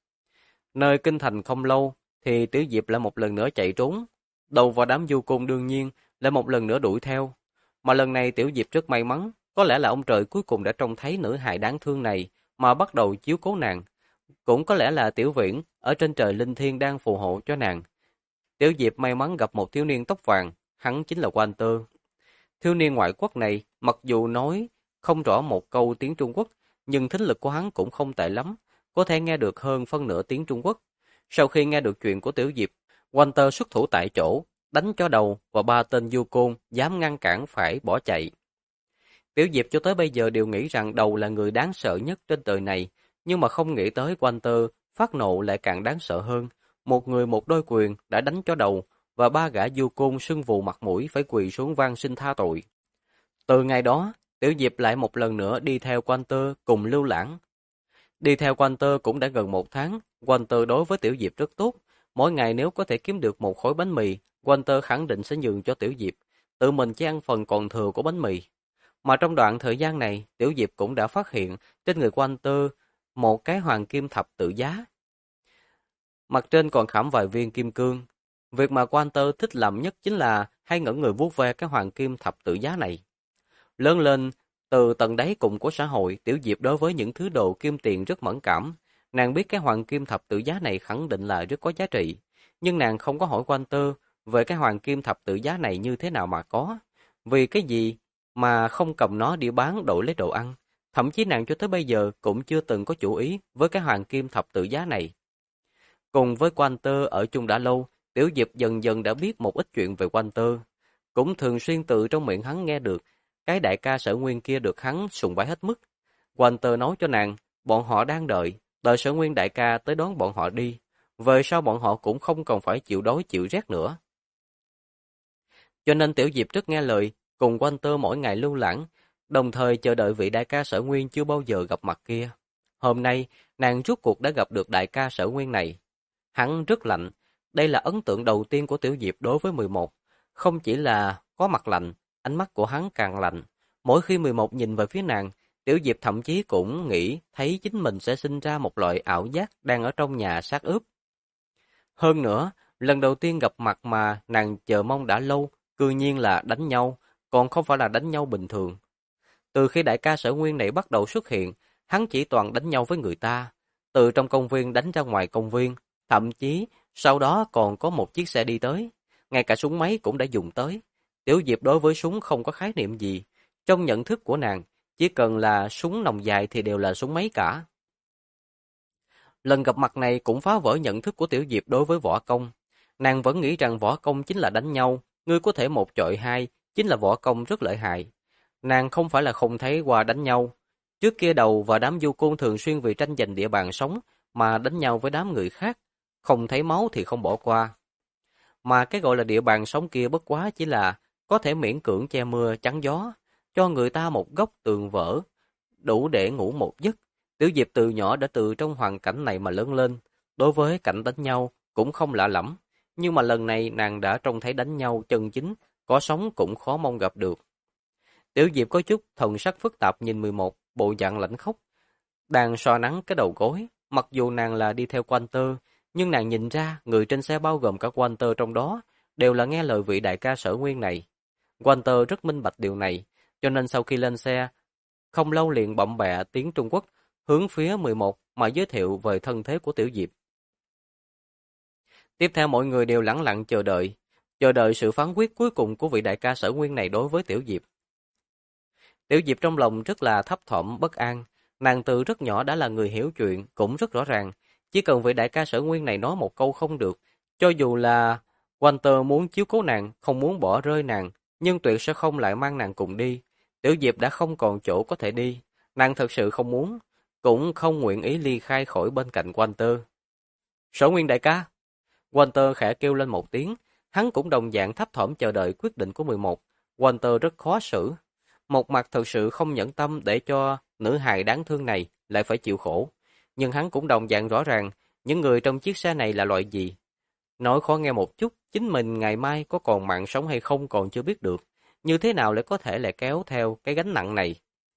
Nơi Kinh Thành không lâu, thì Tiểu Diệp lại một lần nữa chạy trốn. Đầu vào đám du côn đương nhiên, lại một lần nữa đuổi theo. Mà lần này Tiểu Diệp rất may mắn, có lẽ là ông trời cuối cùng đã trông thấy nữ hài đáng thương này, mà bắt đầu chiếu cố nàng. Cũng có lẽ là Tiểu Viễn, ở trên trời linh thiêng đang phù hộ cho nàng. Tiểu Diệp may mắn gặp một thiếu niên tóc vàng, hắn chính là Walter. Thiếu niên ngoại quốc này, mặc dù nói không rõ một câu tiếng Trung Quốc, nhưng thính lực của hắn cũng không tệ lắm, có thể nghe được hơn phân nửa tiếng Trung Quốc. Sau khi nghe được chuyện của Tiểu Diệp, Walter xuất thủ tại chỗ, đánh cho đầu và ba tên du côn dám ngăn cản phải bỏ chạy. Tiểu Diệp cho tới bây giờ đều nghĩ rằng đầu là người đáng sợ nhất trên đời này, nhưng mà không nghĩ tới Walter phát nộ lại càng đáng sợ hơn. Một người một đôi quyền đã đánh cho đầu, và ba gã du côn sưng vù mặt mũi phải quỳ xuống van xin tha tội. Từ ngày đó, Tiểu Diệp lại một lần nữa đi theo Walter cùng lưu lãng. Đi theo Walter cũng đã gần 1 tháng, Walter đối với Tiểu Diệp rất tốt. Mỗi ngày nếu có thể kiếm được một khối bánh mì, Walter khẳng định sẽ nhường cho Tiểu Diệp, tự mình chỉ ăn phần còn thừa của bánh mì. Mà trong đoạn thời gian này, Tiểu Diệp cũng đã phát hiện trên người Walter một cái hoàng kim thập tự giá. Mặt trên còn khảm vài viên kim cương. Việc mà Walter thích làm nhất chính là hay ngẩn người vuốt ve cái hoàng kim thập tự giá này. Lớn lên, từ tận đáy cùng của xã hội, Tiểu Diệp đối với những thứ đồ kim tiền rất mẫn cảm. Nàng biết cái hoàng kim thập tự giá này khẳng định là rất có giá trị, nhưng nàng không có hỏi Walter về cái hoàng kim thập tự giá này như thế nào mà có. Vì cái gì mà không cầm nó đi bán đổi lấy đồ ăn. Thậm chí nàng cho tới bây giờ cũng chưa từng có chủ ý với cái hoàng kim thập tự giá này. Cùng với Walter ở chung đã lâu, Tiểu Diệp dần dần đã biết một ít chuyện về Walter. Cũng thường xuyên từ trong miệng hắn nghe được cái đại ca Sở Nguyên kia được hắn sùng bái hết mức. Walter nói cho nàng, bọn họ đang đợi Sở Nguyên đại ca tới đón bọn họ đi. Về sau bọn họ cũng không còn phải chịu đói chịu rét nữa. Cho nên Tiểu Diệp rất nghe lời, cùng Walter mỗi ngày lưu lãng, đồng thời chờ đợi vị đại ca Sở Nguyên chưa bao giờ gặp mặt kia. Hôm nay, nàng rốt cuộc đã gặp được đại ca Sở Nguyên này. Hắn rất lạnh, đây là ấn tượng đầu tiên của Tiểu Diệp đối với 11. Không chỉ là có mặt lạnh, ánh mắt của hắn càng lạnh. Mỗi khi 11 nhìn về phía nàng, Tiểu Diệp thậm chí cũng nghĩ thấy chính mình sẽ sinh ra một loại ảo giác đang ở trong nhà xác ướp. Hơn nữa, lần đầu tiên gặp mặt mà nàng chờ mong đã lâu, cư nhiên là đánh nhau, còn không phải là đánh nhau bình thường. Từ khi đại ca Sở Nguyên này bắt đầu xuất hiện, hắn chỉ toàn đánh nhau với người ta, từ trong công viên đánh ra ngoài công viên, thậm chí sau đó còn có một chiếc xe đi tới, ngay cả súng máy cũng đã dùng tới. Tiểu Diệp đối với súng không có khái niệm gì, trong nhận thức của nàng, chỉ cần là súng nòng dài thì đều là súng máy cả. Lần gặp mặt này cũng phá vỡ nhận thức của Tiểu Diệp đối với võ công. Nàng vẫn nghĩ rằng võ công chính là đánh nhau, ngươi có thể một chọi hai, chính là võ công rất lợi hại. Nàng không phải là không thấy qua đánh nhau. Trước kia Đầu và đám du côn thường xuyên vì tranh giành địa bàn sống mà đánh nhau với đám người khác, không thấy máu thì không bỏ qua. Mà cái gọi là địa bàn sống kia bất quá chỉ là có thể miễn cưỡng che mưa chắn gió, cho người ta một góc tường vỡ, đủ để ngủ một giấc. Tiểu Diệp từ nhỏ đã từ trong hoàn cảnh này mà lớn lên, đối với cảnh đánh nhau cũng không lạ lẫm, nhưng mà lần này nàng đã trông thấy đánh nhau chân chính, có sống cũng khó mong gặp được. Tiểu Diệp có chút thần sắc phức tạp nhìn 11, bộ dạng lãnh khốc, đang xoa nắng cái đầu gối, mặc dù nàng là đi theo Walter, nhưng nàng nhìn ra người trên xe bao gồm cả Walter trong đó, đều là nghe lời vị đại ca Sở Nguyên này. Walter rất minh bạch điều này, cho nên sau khi lên xe, không lâu liền bậm bẹ tiếng Trung Quốc, hướng phía 11 mà giới thiệu về thân thế của Tiểu Diệp. Tiếp theo mọi người đều lẳng lặng chờ đợi sự phán quyết cuối cùng của vị đại ca Sở Nguyên này đối với Tiểu Diệp. Tiểu Diệp trong lòng rất là thấp thỏm bất an, nàng từ rất nhỏ đã là người hiểu chuyện, cũng rất rõ ràng, chỉ cần vị đại ca Sở Nguyên này nói một câu không được, cho dù là Walter muốn chiếu cố nàng, không muốn bỏ rơi nàng, nhưng tuyệt sẽ không lại mang nàng cùng đi. Tiểu Diệp đã không còn chỗ có thể đi, nàng thật sự không muốn, cũng không nguyện ý ly khai khỏi bên cạnh Walter. Sở Nguyên đại ca! Walter khẽ kêu lên một tiếng, hắn cũng đồng dạng thấp thỏm chờ đợi quyết định của 11. Walter rất khó xử. Một mặt thật sự không nhẫn tâm để cho nữ hài đáng thương này lại phải chịu khổ. Nhưng hắn cũng đồng dạng rõ ràng những người trong chiếc xe này là loại gì. Nói khó nghe một chút, chính mình ngày mai có còn mạng sống hay không còn chưa biết được. Như thế nào lại có thể lại kéo theo cái gánh nặng này.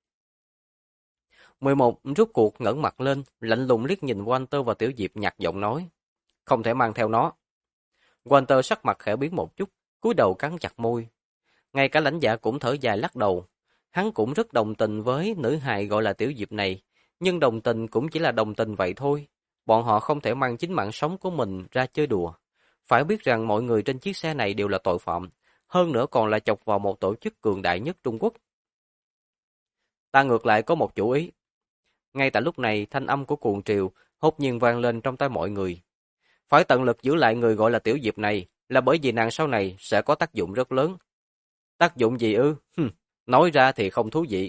11 rút cuộc ngẩng mặt lên, lạnh lùng liếc nhìn Walter và Tiểu Diệp nhạt giọng nói. Không thể mang theo nó. Walter sắc mặt khẽ biến một chút, cúi đầu cắn chặt môi. Ngay cả Lãnh Dạ cũng thở dài lắc đầu. Hắn cũng rất đồng tình với nữ hài gọi là Tiểu Diệp này, nhưng đồng tình cũng chỉ là đồng tình vậy thôi. Bọn họ không thể mang chính mạng sống của mình ra chơi đùa. Phải biết rằng mọi người trên chiếc xe này đều là tội phạm, hơn nữa còn là chọc vào một tổ chức cường đại nhất Trung Quốc. Ta ngược lại có một chủ ý. Ngay tại lúc này, thanh âm của cuồng triều hốt nhiên vang lên trong tai mọi người. Phải tận lực giữ lại người gọi là Tiểu Diệp này, là bởi vì nàng sau này sẽ có tác dụng rất lớn. Tác dụng gì ư? Nói ra thì không thú vị.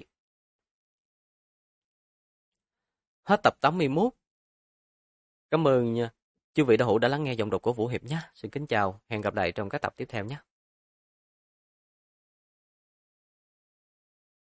Hết tập 81. Cảm ơn chư vị đạo hữu đã lắng nghe giọng đọc của Vũ Hiệp nhé. Xin kính chào, hẹn gặp lại trong các tập tiếp theo nhé.